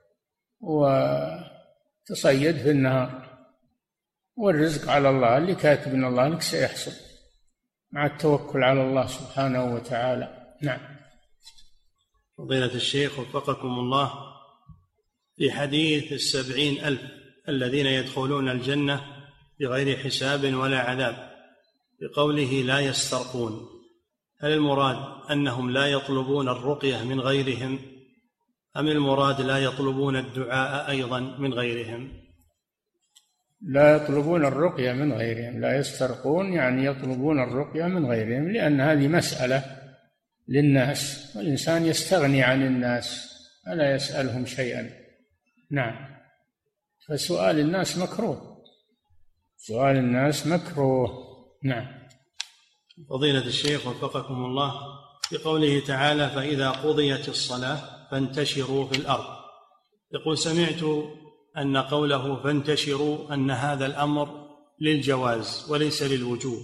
وتصيد في النهار، والرزق على الله، اللي كاتب من الله لك سيحصل. مع التوكل على الله سبحانه وتعالى. نعم. فضيلة الشيخ وفقكم الله، في حديث 70,000 الذين يدخلون الجنة بغير حساب ولا عذاب، بقوله لا يسترقون، هل المراد أنهم لا يطلبون الرقية من غيرهم، أم المراد لا يطلبون الدعاء أيضا من غيرهم؟ لا يطلبون الرقية من غيرهم، لا يسترقون يعني يطلبون الرقية من غيرهم، لأن هذه مسألة للناس، والإنسان يستغني عن الناس ألا يسألهم شيئا. نعم. فسؤال الناس مكروه، سؤال الناس مكروه. نعم. فضيلة الشيخ وفقكم الله، في قوله تعالى فإذا قضيت الصلاة فانتشروا في الأرض، يقول سمعت أن قوله فانتشروا أن هذا الأمر للجواز وليس للوجوب.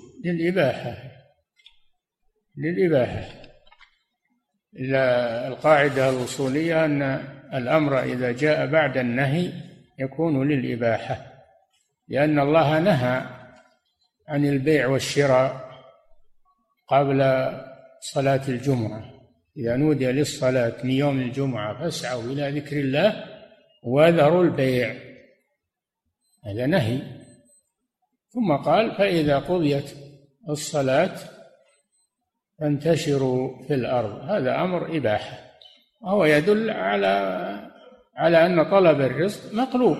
للإباحة. القاعدة الأصولية أن الأمر إذا جاء بعد النهي يكون للإباحة، لأن الله نهى عن البيع والشراء قبل صلاة الجمعة، إذا نودي للصلاة من يوم الجمعة فاسعوا إلى ذكر الله وذروا البيع، هذا نهي. ثم قال فإذا قضيت الصلاة فانتشروا في الأرض، هذا أمر إباحة، وهو يدل على أن طلب الرزق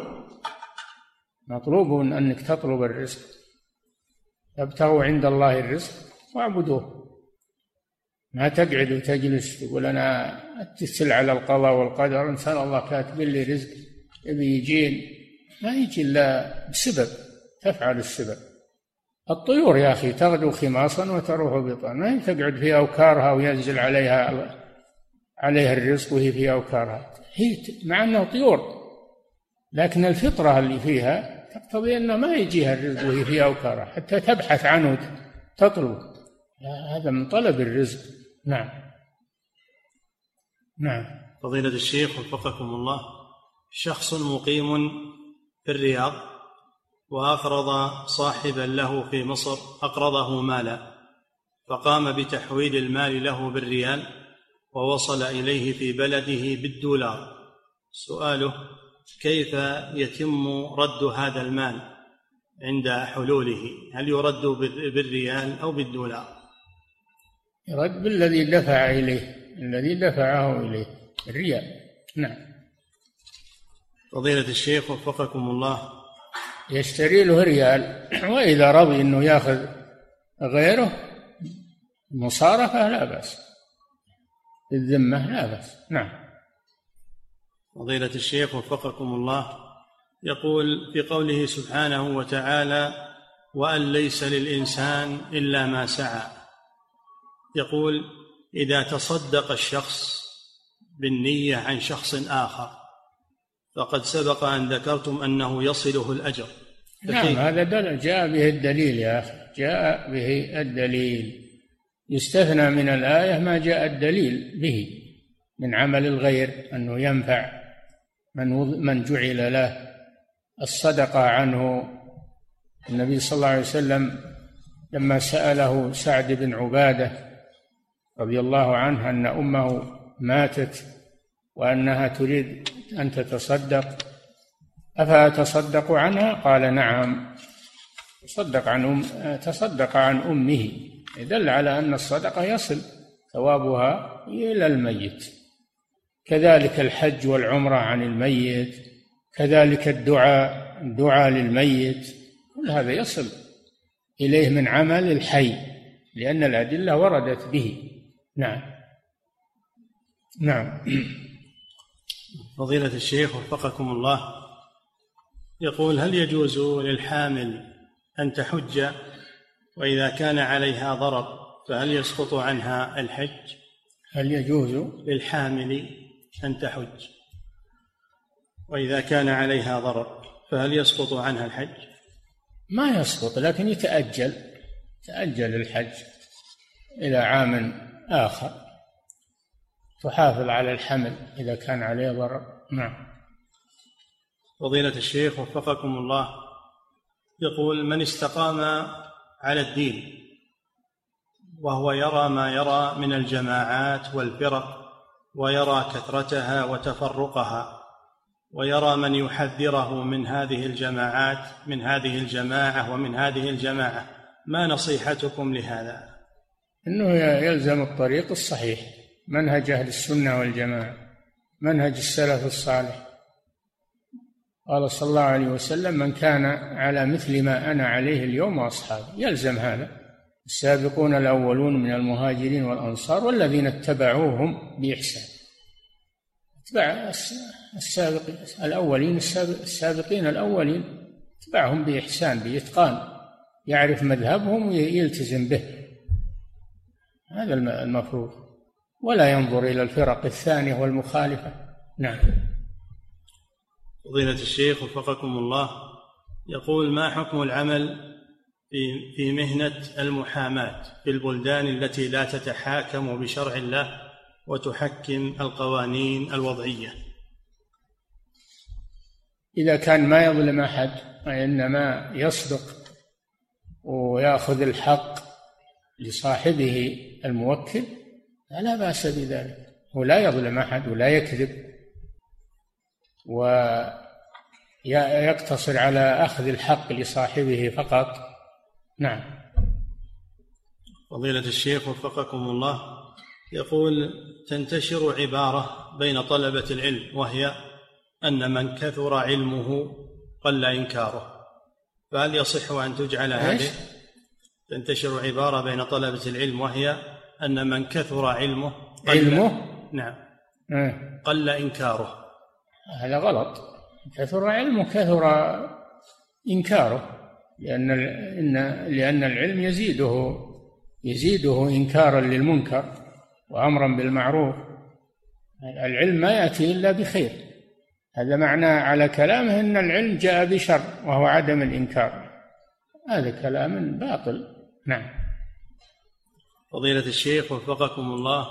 مطلوب أنك تطلب الرزق، تبتغوا عند الله الرزق واعبدوه، ما تقعد وتجلس تقول أنا أتسل على القضاء والقدر، إن شاء الله كاتب لي رزق يبي يجين، ما يجي إلا بسبب، تفعل السبب. الطيور يا أخي تغدو خماصا وتروح بطانا، ما تقعد في أوكارها وينزل عليها الرزق وهي في أوكارها، هي مع أنها طيور، لكن الفطرة اللي فيها تقتضي أنه ما يجيها الرزق وهي في أوكارها حتى تبحث عنه تطلب، هذا من طلب الرزق. نعم. فضيلة الشيخ وفقكم الله، شخص مقيم في الرياض وأفرض صاحبا له في مصر أقرضه مالا، فقام بتحويل المال له بالريال ووصل إليه في بلده بالدولار، سؤاله كيف يتم رد هذا المال عند حلوله؟ هل يرد بالريال أو بالدولار؟ يرد بالذي دفع إليه، الذي دفعه إليه الريال. نعم. فضيلة الشيخ وفقكم الله، يشتري له ريال، وإذا رضي أنه يأخذ غيره مصارفة لا بأس، الذمة لا بأس. نعم. فضيلة الشيخ وفقكم الله، يقول في قوله سبحانه وتعالى وأن ليس للإنسان إلا ما سعى، يقول إذا تصدق الشخص بالنية عن شخص آخر فقد سبق أن ذكرتم أنه يصله الأجر. نعم، هذا جاء به الدليل يا أخي، جاء به الدليل، يستثنى من الآية ما جاء الدليل به من عمل الغير أنه ينفع من جعل له الصدقة عنه. النبي صلى الله عليه وسلم لما سأله سعد بن عبادة رضي الله عنه أن أمه ماتت وأنها تريد أن تتصدق أفأتصدق عنها؟ قال نعم، تصدق عن أمه، يدل على أن الصدقة يصل ثوابها إلى الميت. كذلك الحج والعمرة عن الميت، كذلك الدعاء للميت، كل هذا يصل إليه من عمل الحي، لأن الأدلة وردت به. نعم. فضيلة الشيخ وفقكم الله، يقول هل يجوز للحامل أن تحج وإذا كان عليها ضرر فهل يسقط عنها الحج؟ هل يجوز للحامل أن تحج وإذا كان عليها ضرر فهل يسقط عنها الحج؟ ما يسقط، لكن يتأجل الحج إلى عام آخر، تحافظ على الحمل إذا كان عليه ضرر. نعم. فضيلة الشيخ وفقكم الله، يقول من استقام على الدين وهو يرى ما يرى من الجماعات والفرق، ويرى كثرتها وتفرقها، ويرى من يحذره من هذه الجماعات، من هذه الجماعة ومن هذه الجماعة، ما نصيحتكم لهذا؟ إنه يلزم الطريق الصحيح، منهج أهل السنة والجماعة، منهج السلف الصالح. قال صلى الله عليه وسلم: من كان على مثل ما أنا عليه اليوم وأصحابي. يلزم هذا. السابقون الأولون من المهاجرين والأنصار والذين اتبعوهم بإحسان. اتبع السابقين الأولين، اتبعهم بإحسان بإتقان، يعرف مذهبهم ويلتزم به، هذا المفروض، ولا ينظر إلى الفرق الثانية والمخالفة. نعم. فضيلة الشيخ وفقكم الله، يقول: ما حكم العمل في مهنة المحاماة في البلدان التي لا تتحاكم بشرع الله وتحكم القوانين الوضعية؟ إذا كان ما يظلم أحد وإنما يصدق ويأخذ الحق لصاحبه الموكل فلا بأس بذلك. هو لا يظلم أحد ولا يكذب، ويقتصر على أخذ الحق لصاحبه فقط. نعم. فضيلة الشيخ وفقكم الله، يقول: تنتشر عبارة بين طلبة العلم وهي أن من كثر علمه قل إنكاره، فهل يصح أن تجعل هذه؟ تنتشر عبارة بين طلبة العلم وهي أن من كثر علمه نعم قل إنكاره. هذا غلط. كثر علمه كثر إنكاره، لأن العلم يزيده إنكارا للمنكر وأمرا بالمعروف. العلم ما يأتي إلا بخير. هذا معنى على كلامه أن العلم جاء بشر وهو عدم الإنكار. هذا كلام باطل. نعم. فضيلة الشيخ وفقكم الله،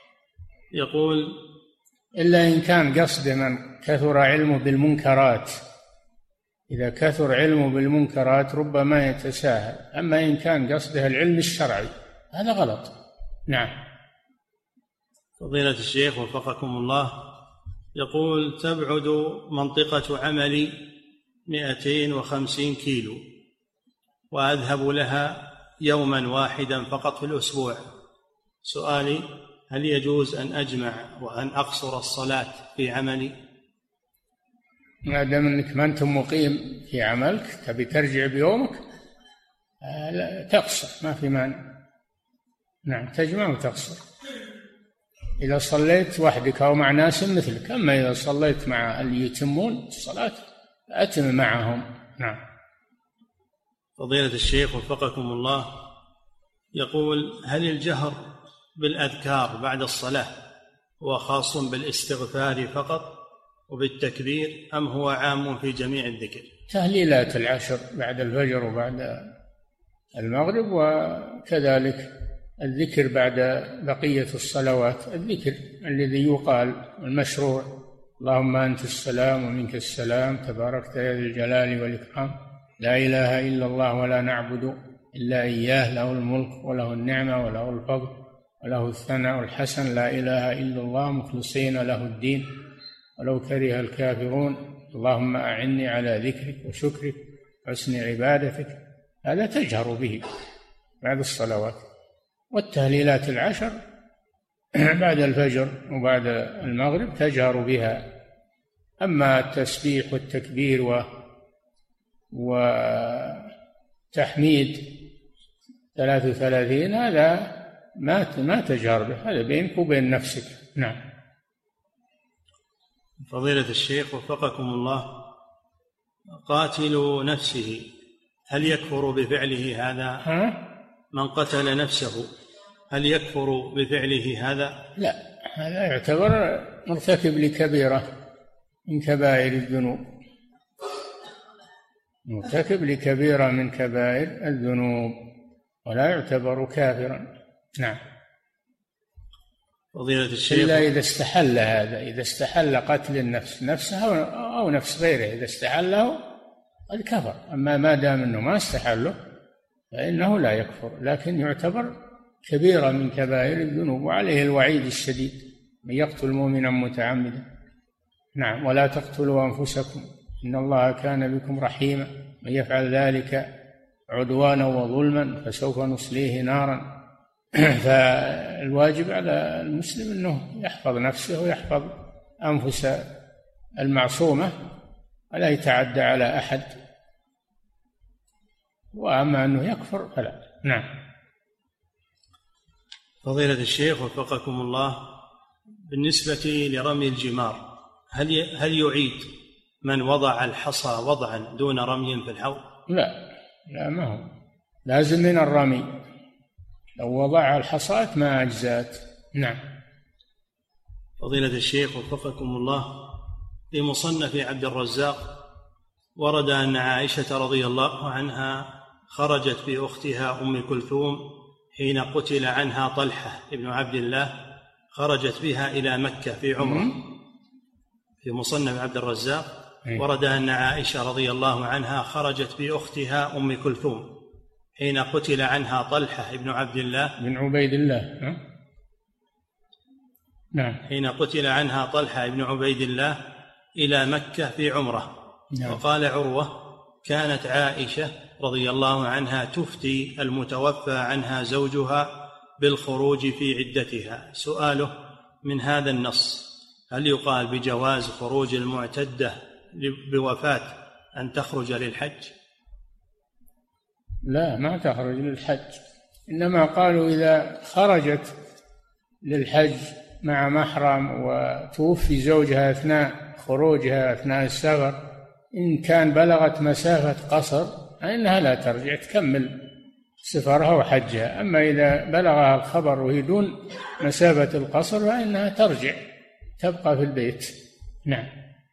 يقول: إلا إن كان قصد من كثر علمه بالمنكرات. إذا كثر علمه بالمنكرات ربما يتساهل، أما إن كان قصده العلم الشرعي هذا غلط. نعم. فضيلة الشيخ وفقكم الله، يقول: تبعد منطقة عملي 250 كيلو وأذهب لها يوما واحدا فقط في الأسبوع. سؤالي: هل يجوز أن أجمع وأن أقصر الصلاة في عملي؟ ما دام أنك ما أنت مقيم في عملك تبي ترجع بيومك لا تقصر، ما في مانع. نعم، تجمع وتقصر إذا صليت وحدك أو مع ناس مثلك. أما إذا صليت مع اللي يتمون الصلاة أتم معهم. نعم. فضيلة الشيخ وفقكم الله، يقول: هل الجهر بالأذكار بعد الصلاة هو خاص بالاستغفار فقط وبالتكبير، أم هو عام في جميع الذكر؟ تهليلات العشر بعد الفجر وبعد المغرب، وكذلك الذكر بعد بقية الصلوات، الذكر الذي يقال المشروع: اللهم أنت السلام ومنك السلام تباركت يا ذا الجلال والإكرام، لا إله إلا الله ولا نعبد إلا إياه، له الملك وله النعمة وله الفضل وله الثناء الحسن، لا إله إلا الله مخلصين له الدين ولو كره الكافرون، اللهم أعني على ذكرك وشكرك وحسن عبادتك. هذا تجهر به بعد الصلوات. والتهليلات العشر بعد الفجر وبعد المغرب تجهر بها. أما التسبيح والتكبير وتحميد 33 هذا ما تجهر به، هذا بينك وبين نفسك. نعم. فضيلة الشيخ وفقكم الله، قاتل نفسه هل يكفر بفعله هذا؟ من قتل نفسه هل يكفر بفعله هذا؟ لا، هذا يعتبر مرتكب لكبيرة من كبائر الذنوب، مرتكب لكبيرة من كبائر الذنوب ولا يعتبر كافرا. نعم. فضيلة الشيخ إلا إذا استحل هذا، إذا استحل قتل النفس نفسها أو نفس غيره، إذا استحله قد كفر. أما ما دام أنه ما استحله فإنه لا يكفر، لكن يعتبر كبيرة من كبائر الذنوب، وعليه الوعيد الشديد من يقتل مؤمنا متعمدا. نعم. ولا تقتلوا أنفسكم إن الله كان بكم رحيما من يفعل ذلك عدوانا وظلما فسوف نصليه نارا. فالواجب على المسلم أنه يحفظ نفسه ويحفظ أنفس المعصومة ولا يتعدى على أحد، وأما أنه يكفر فلا. نعم. فضيلة الشيخ وفقكم الله، بالنسبة لرمي الجمار هل يعيد من وضع الحصى وضعا دون رمي في الحوض؟ لا ما هو لازم من الرمي، لو وضع الحصاة ما أجزات. نعم. فضيلة الشيخ وفقكم الله، في مصنف عبد الرزاق ورد أن عائشة رضي الله عنها خرجت بأختها أم كلثوم حين قتل عنها طلحة ابن عبد الله، خرجت بها إلى مكة في عمرة. في مصنف عبد الرزاق ورد أن عائشة رضي الله عنها خرجت بأختها أم كلثوم حين قتل عنها طلحة ابن عبد الله بن عبيد الله. نعم. حين قتل عنها طلحة ابن عبيد الله إلى مكة في عمرة. نعم. وقال عروة: كانت عائشة رضي الله عنها تفتي المتوفى عنها زوجها بالخروج في عدتها. سؤاله: من هذا النص هل يقال بجواز خروج المعتدة بوفاة أن تخرج للحج؟ لا، ما تخرج للحج، إنما قالوا إذا خرجت للحج مع محرم وتوفي زوجها أثناء خروجها أثناء السفر، إن كان بلغت مسافة قصر فإنها لا ترجع، تكمل سفرها وحجها. أما إذا بلغها الخبر وهي دون مسافة القصر فإنها ترجع، تبقى في البيت. نعم.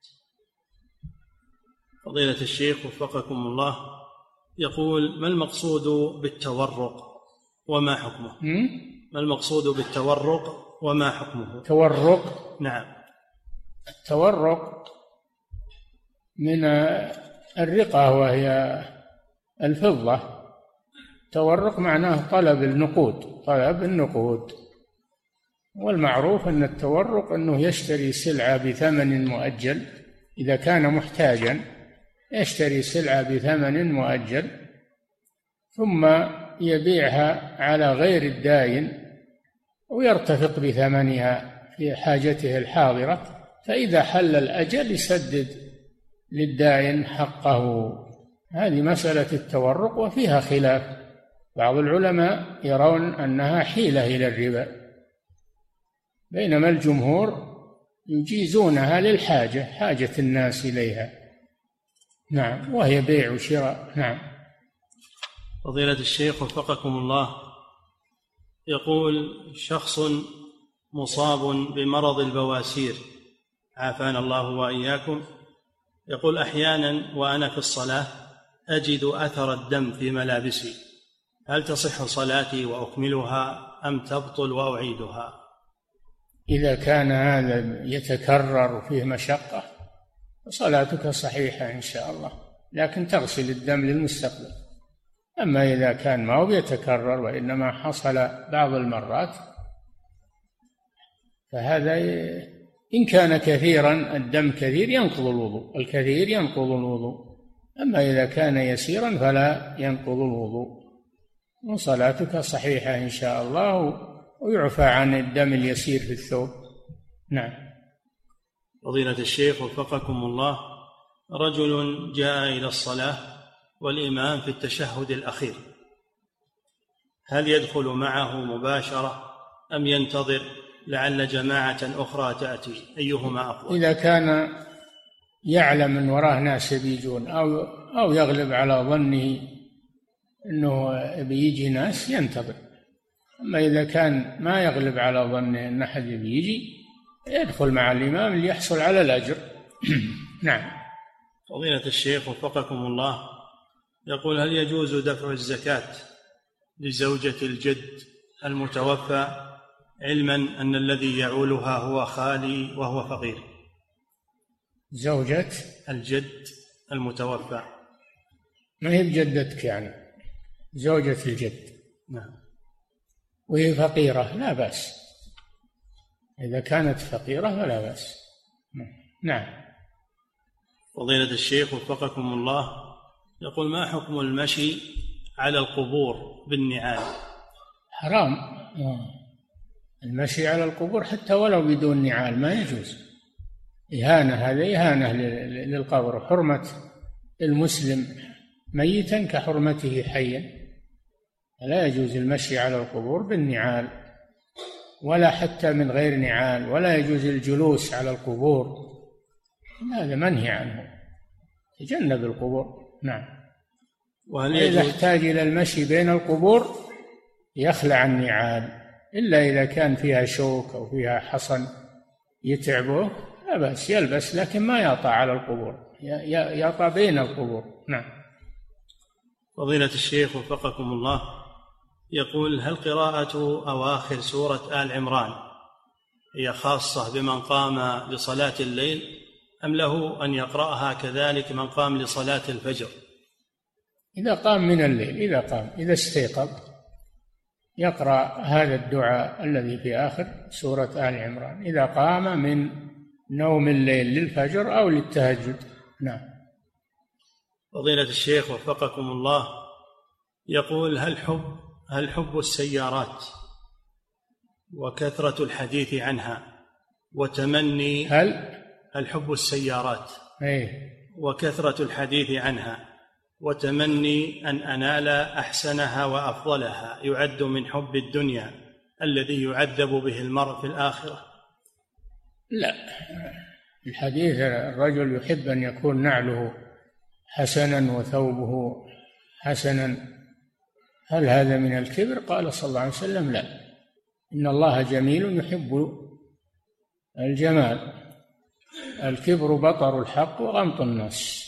فضيلة الشيخ وفقكم الله، يقول: ما المقصود بالتورق وما حكمه؟ ما المقصود بالتورق وما حكمه؟ تورق؟ نعم. التورق من الرقة وهي الفضة. تورق معناه طلب النقود، والمعروف أن التورق أنه يشتري سلعة بثمن مؤجل، إذا كان محتاجا يشتري سلعة بثمن مؤجل ثم يبيعها على غير الداين ويرتفق بثمنها في حاجته الحاضرة، فإذا حل الأجل يسدد للداين حقه. هذه مسألة التورق وفيها خلاف، بعض العلماء يرون أنها حيلة إلى الربا، بينما الجمهور يجيزونها للحاجة، حاجة الناس إليها. نعم. وهي بيع وشراء. نعم. فضيلة الشيخ وفقكم الله، يقول: شخص مصاب بمرض البواسير عافانا الله وإياكم، يقول: أحيانا وأنا في الصلاة أجد أثر الدم في ملابسي، هل تصح صلاتي وأكملها أم تبطل وأعيدها؟ إذا كان هذا يتكرر وفيه مشقة صلاتك صحيحة إن شاء الله، لكن تغسل الدم للمستقبل. أما إذا كان ما هو يتكرر وإنما حصل بعض المرات فهذا إن كان كثيرا، الدم كثير ينقض الوضوء، الكثير ينقض الوضوء. أما إذا كان يسيرا فلا ينقض الوضوء، وصلاتك صحيحة إن شاء الله، ويعفى عن الدم اليسير في الثوب. نعم. فضيلة الشيخ وفقكم الله، رجل جاء إلى الصلاة والإمام في التشهد الأخير، هل يدخل معه مباشرة أم ينتظر لعل جماعة أخرى تأتي؟ أيهما أفضل؟ إذا كان يعلم أن وراه ناس يبيجون أو يغلب على ظنه أنه بيجي ناس ينتظر. أما إذا كان ما يغلب على ظنه أن أحد يجي يدخل مع الإمام ليحصل على الأجر. نعم. فضيلة الشيخ وفقكم الله، يقول: هل يجوز دفع الزكاة لزوجة الجد المتوفى علما أن الذي يعولها هو خالي وهو فقير؟ زوجة الجد المتوفى ما هي بجدتك، يعني زوجة الجد. نعم. وهي فقيرة لا بأس، إذا كانت فقيرة فلا بأس. نعم. فضيلة الشيخ وفقكم الله، يقول: ما حكم المشي على القبور بالنعال؟ حرام المشي على القبور حتى ولو بدون نعال، ما يجوز، إهانة، هذا إهانة للقبر. حرمة المسلم ميتا كحرمته حيا، لا يجوز المشي على القبور بالنعال ولا حتى من غير نعال، ولا يجوز الجلوس على القبور، هذا منهي عنه، تجنب القبور. نعم. وإذا احتاج إلى المشي بين القبور يخلع النعال، إلا إذا كان فيها شوك أو فيها حصن يتعبه لا بأس يلبس، لكن ما يطع على القبور، يطع بين القبور. نعم. فضيلة الشيخ وفقكم الله، يقول: هل قراءة أواخر سورة آل عمران هي خاصة بمن قام لصلاة الليل، أم له أن يقرأها كذلك من قام لصلاة الفجر؟ إذا قام من الليل، إذا استيقظ يقرأ هذا الدعاء الذي في آخر سورة آل عمران، إذا قام من نوم الليل للفجر أو للتهجد. نعم. فضيلة الشيخ وفقكم الله، يقول: هل حب السيارات وكثرة الحديث عنها وتمني هل حب السيارات وكثرة الحديث عنها وتمني أن أنال أحسنها وأفضلها يعد من حب الدنيا الذي يعذب به المرء في الآخرة؟ لا، الحديث الرجل يحب أن يكون نعله حسنا وثوبه حسنا، هل هذا من الكبر؟ قال صلى الله عليه وسلم: لا، إن الله جميل يحب الجمال، الكبر بطر الحق وغمط الناس.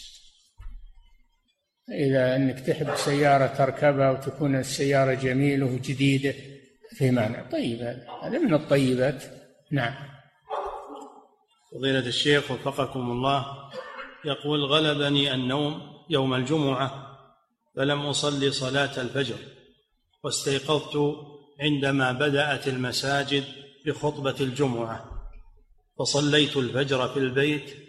إذا أنك تحب سيارة تركبها وتكون السيارة جميلة وجديدة في مانع، طيب، هذا من الطيبات. نعم. فضيلة الشيخ وفقكم الله، يقول: غلبني النوم يوم الجمعة فلم أصلي صلاة الفجر، واستيقظت عندما بدأت المساجد بخطبة الجمعة، فصليت الفجر في البيت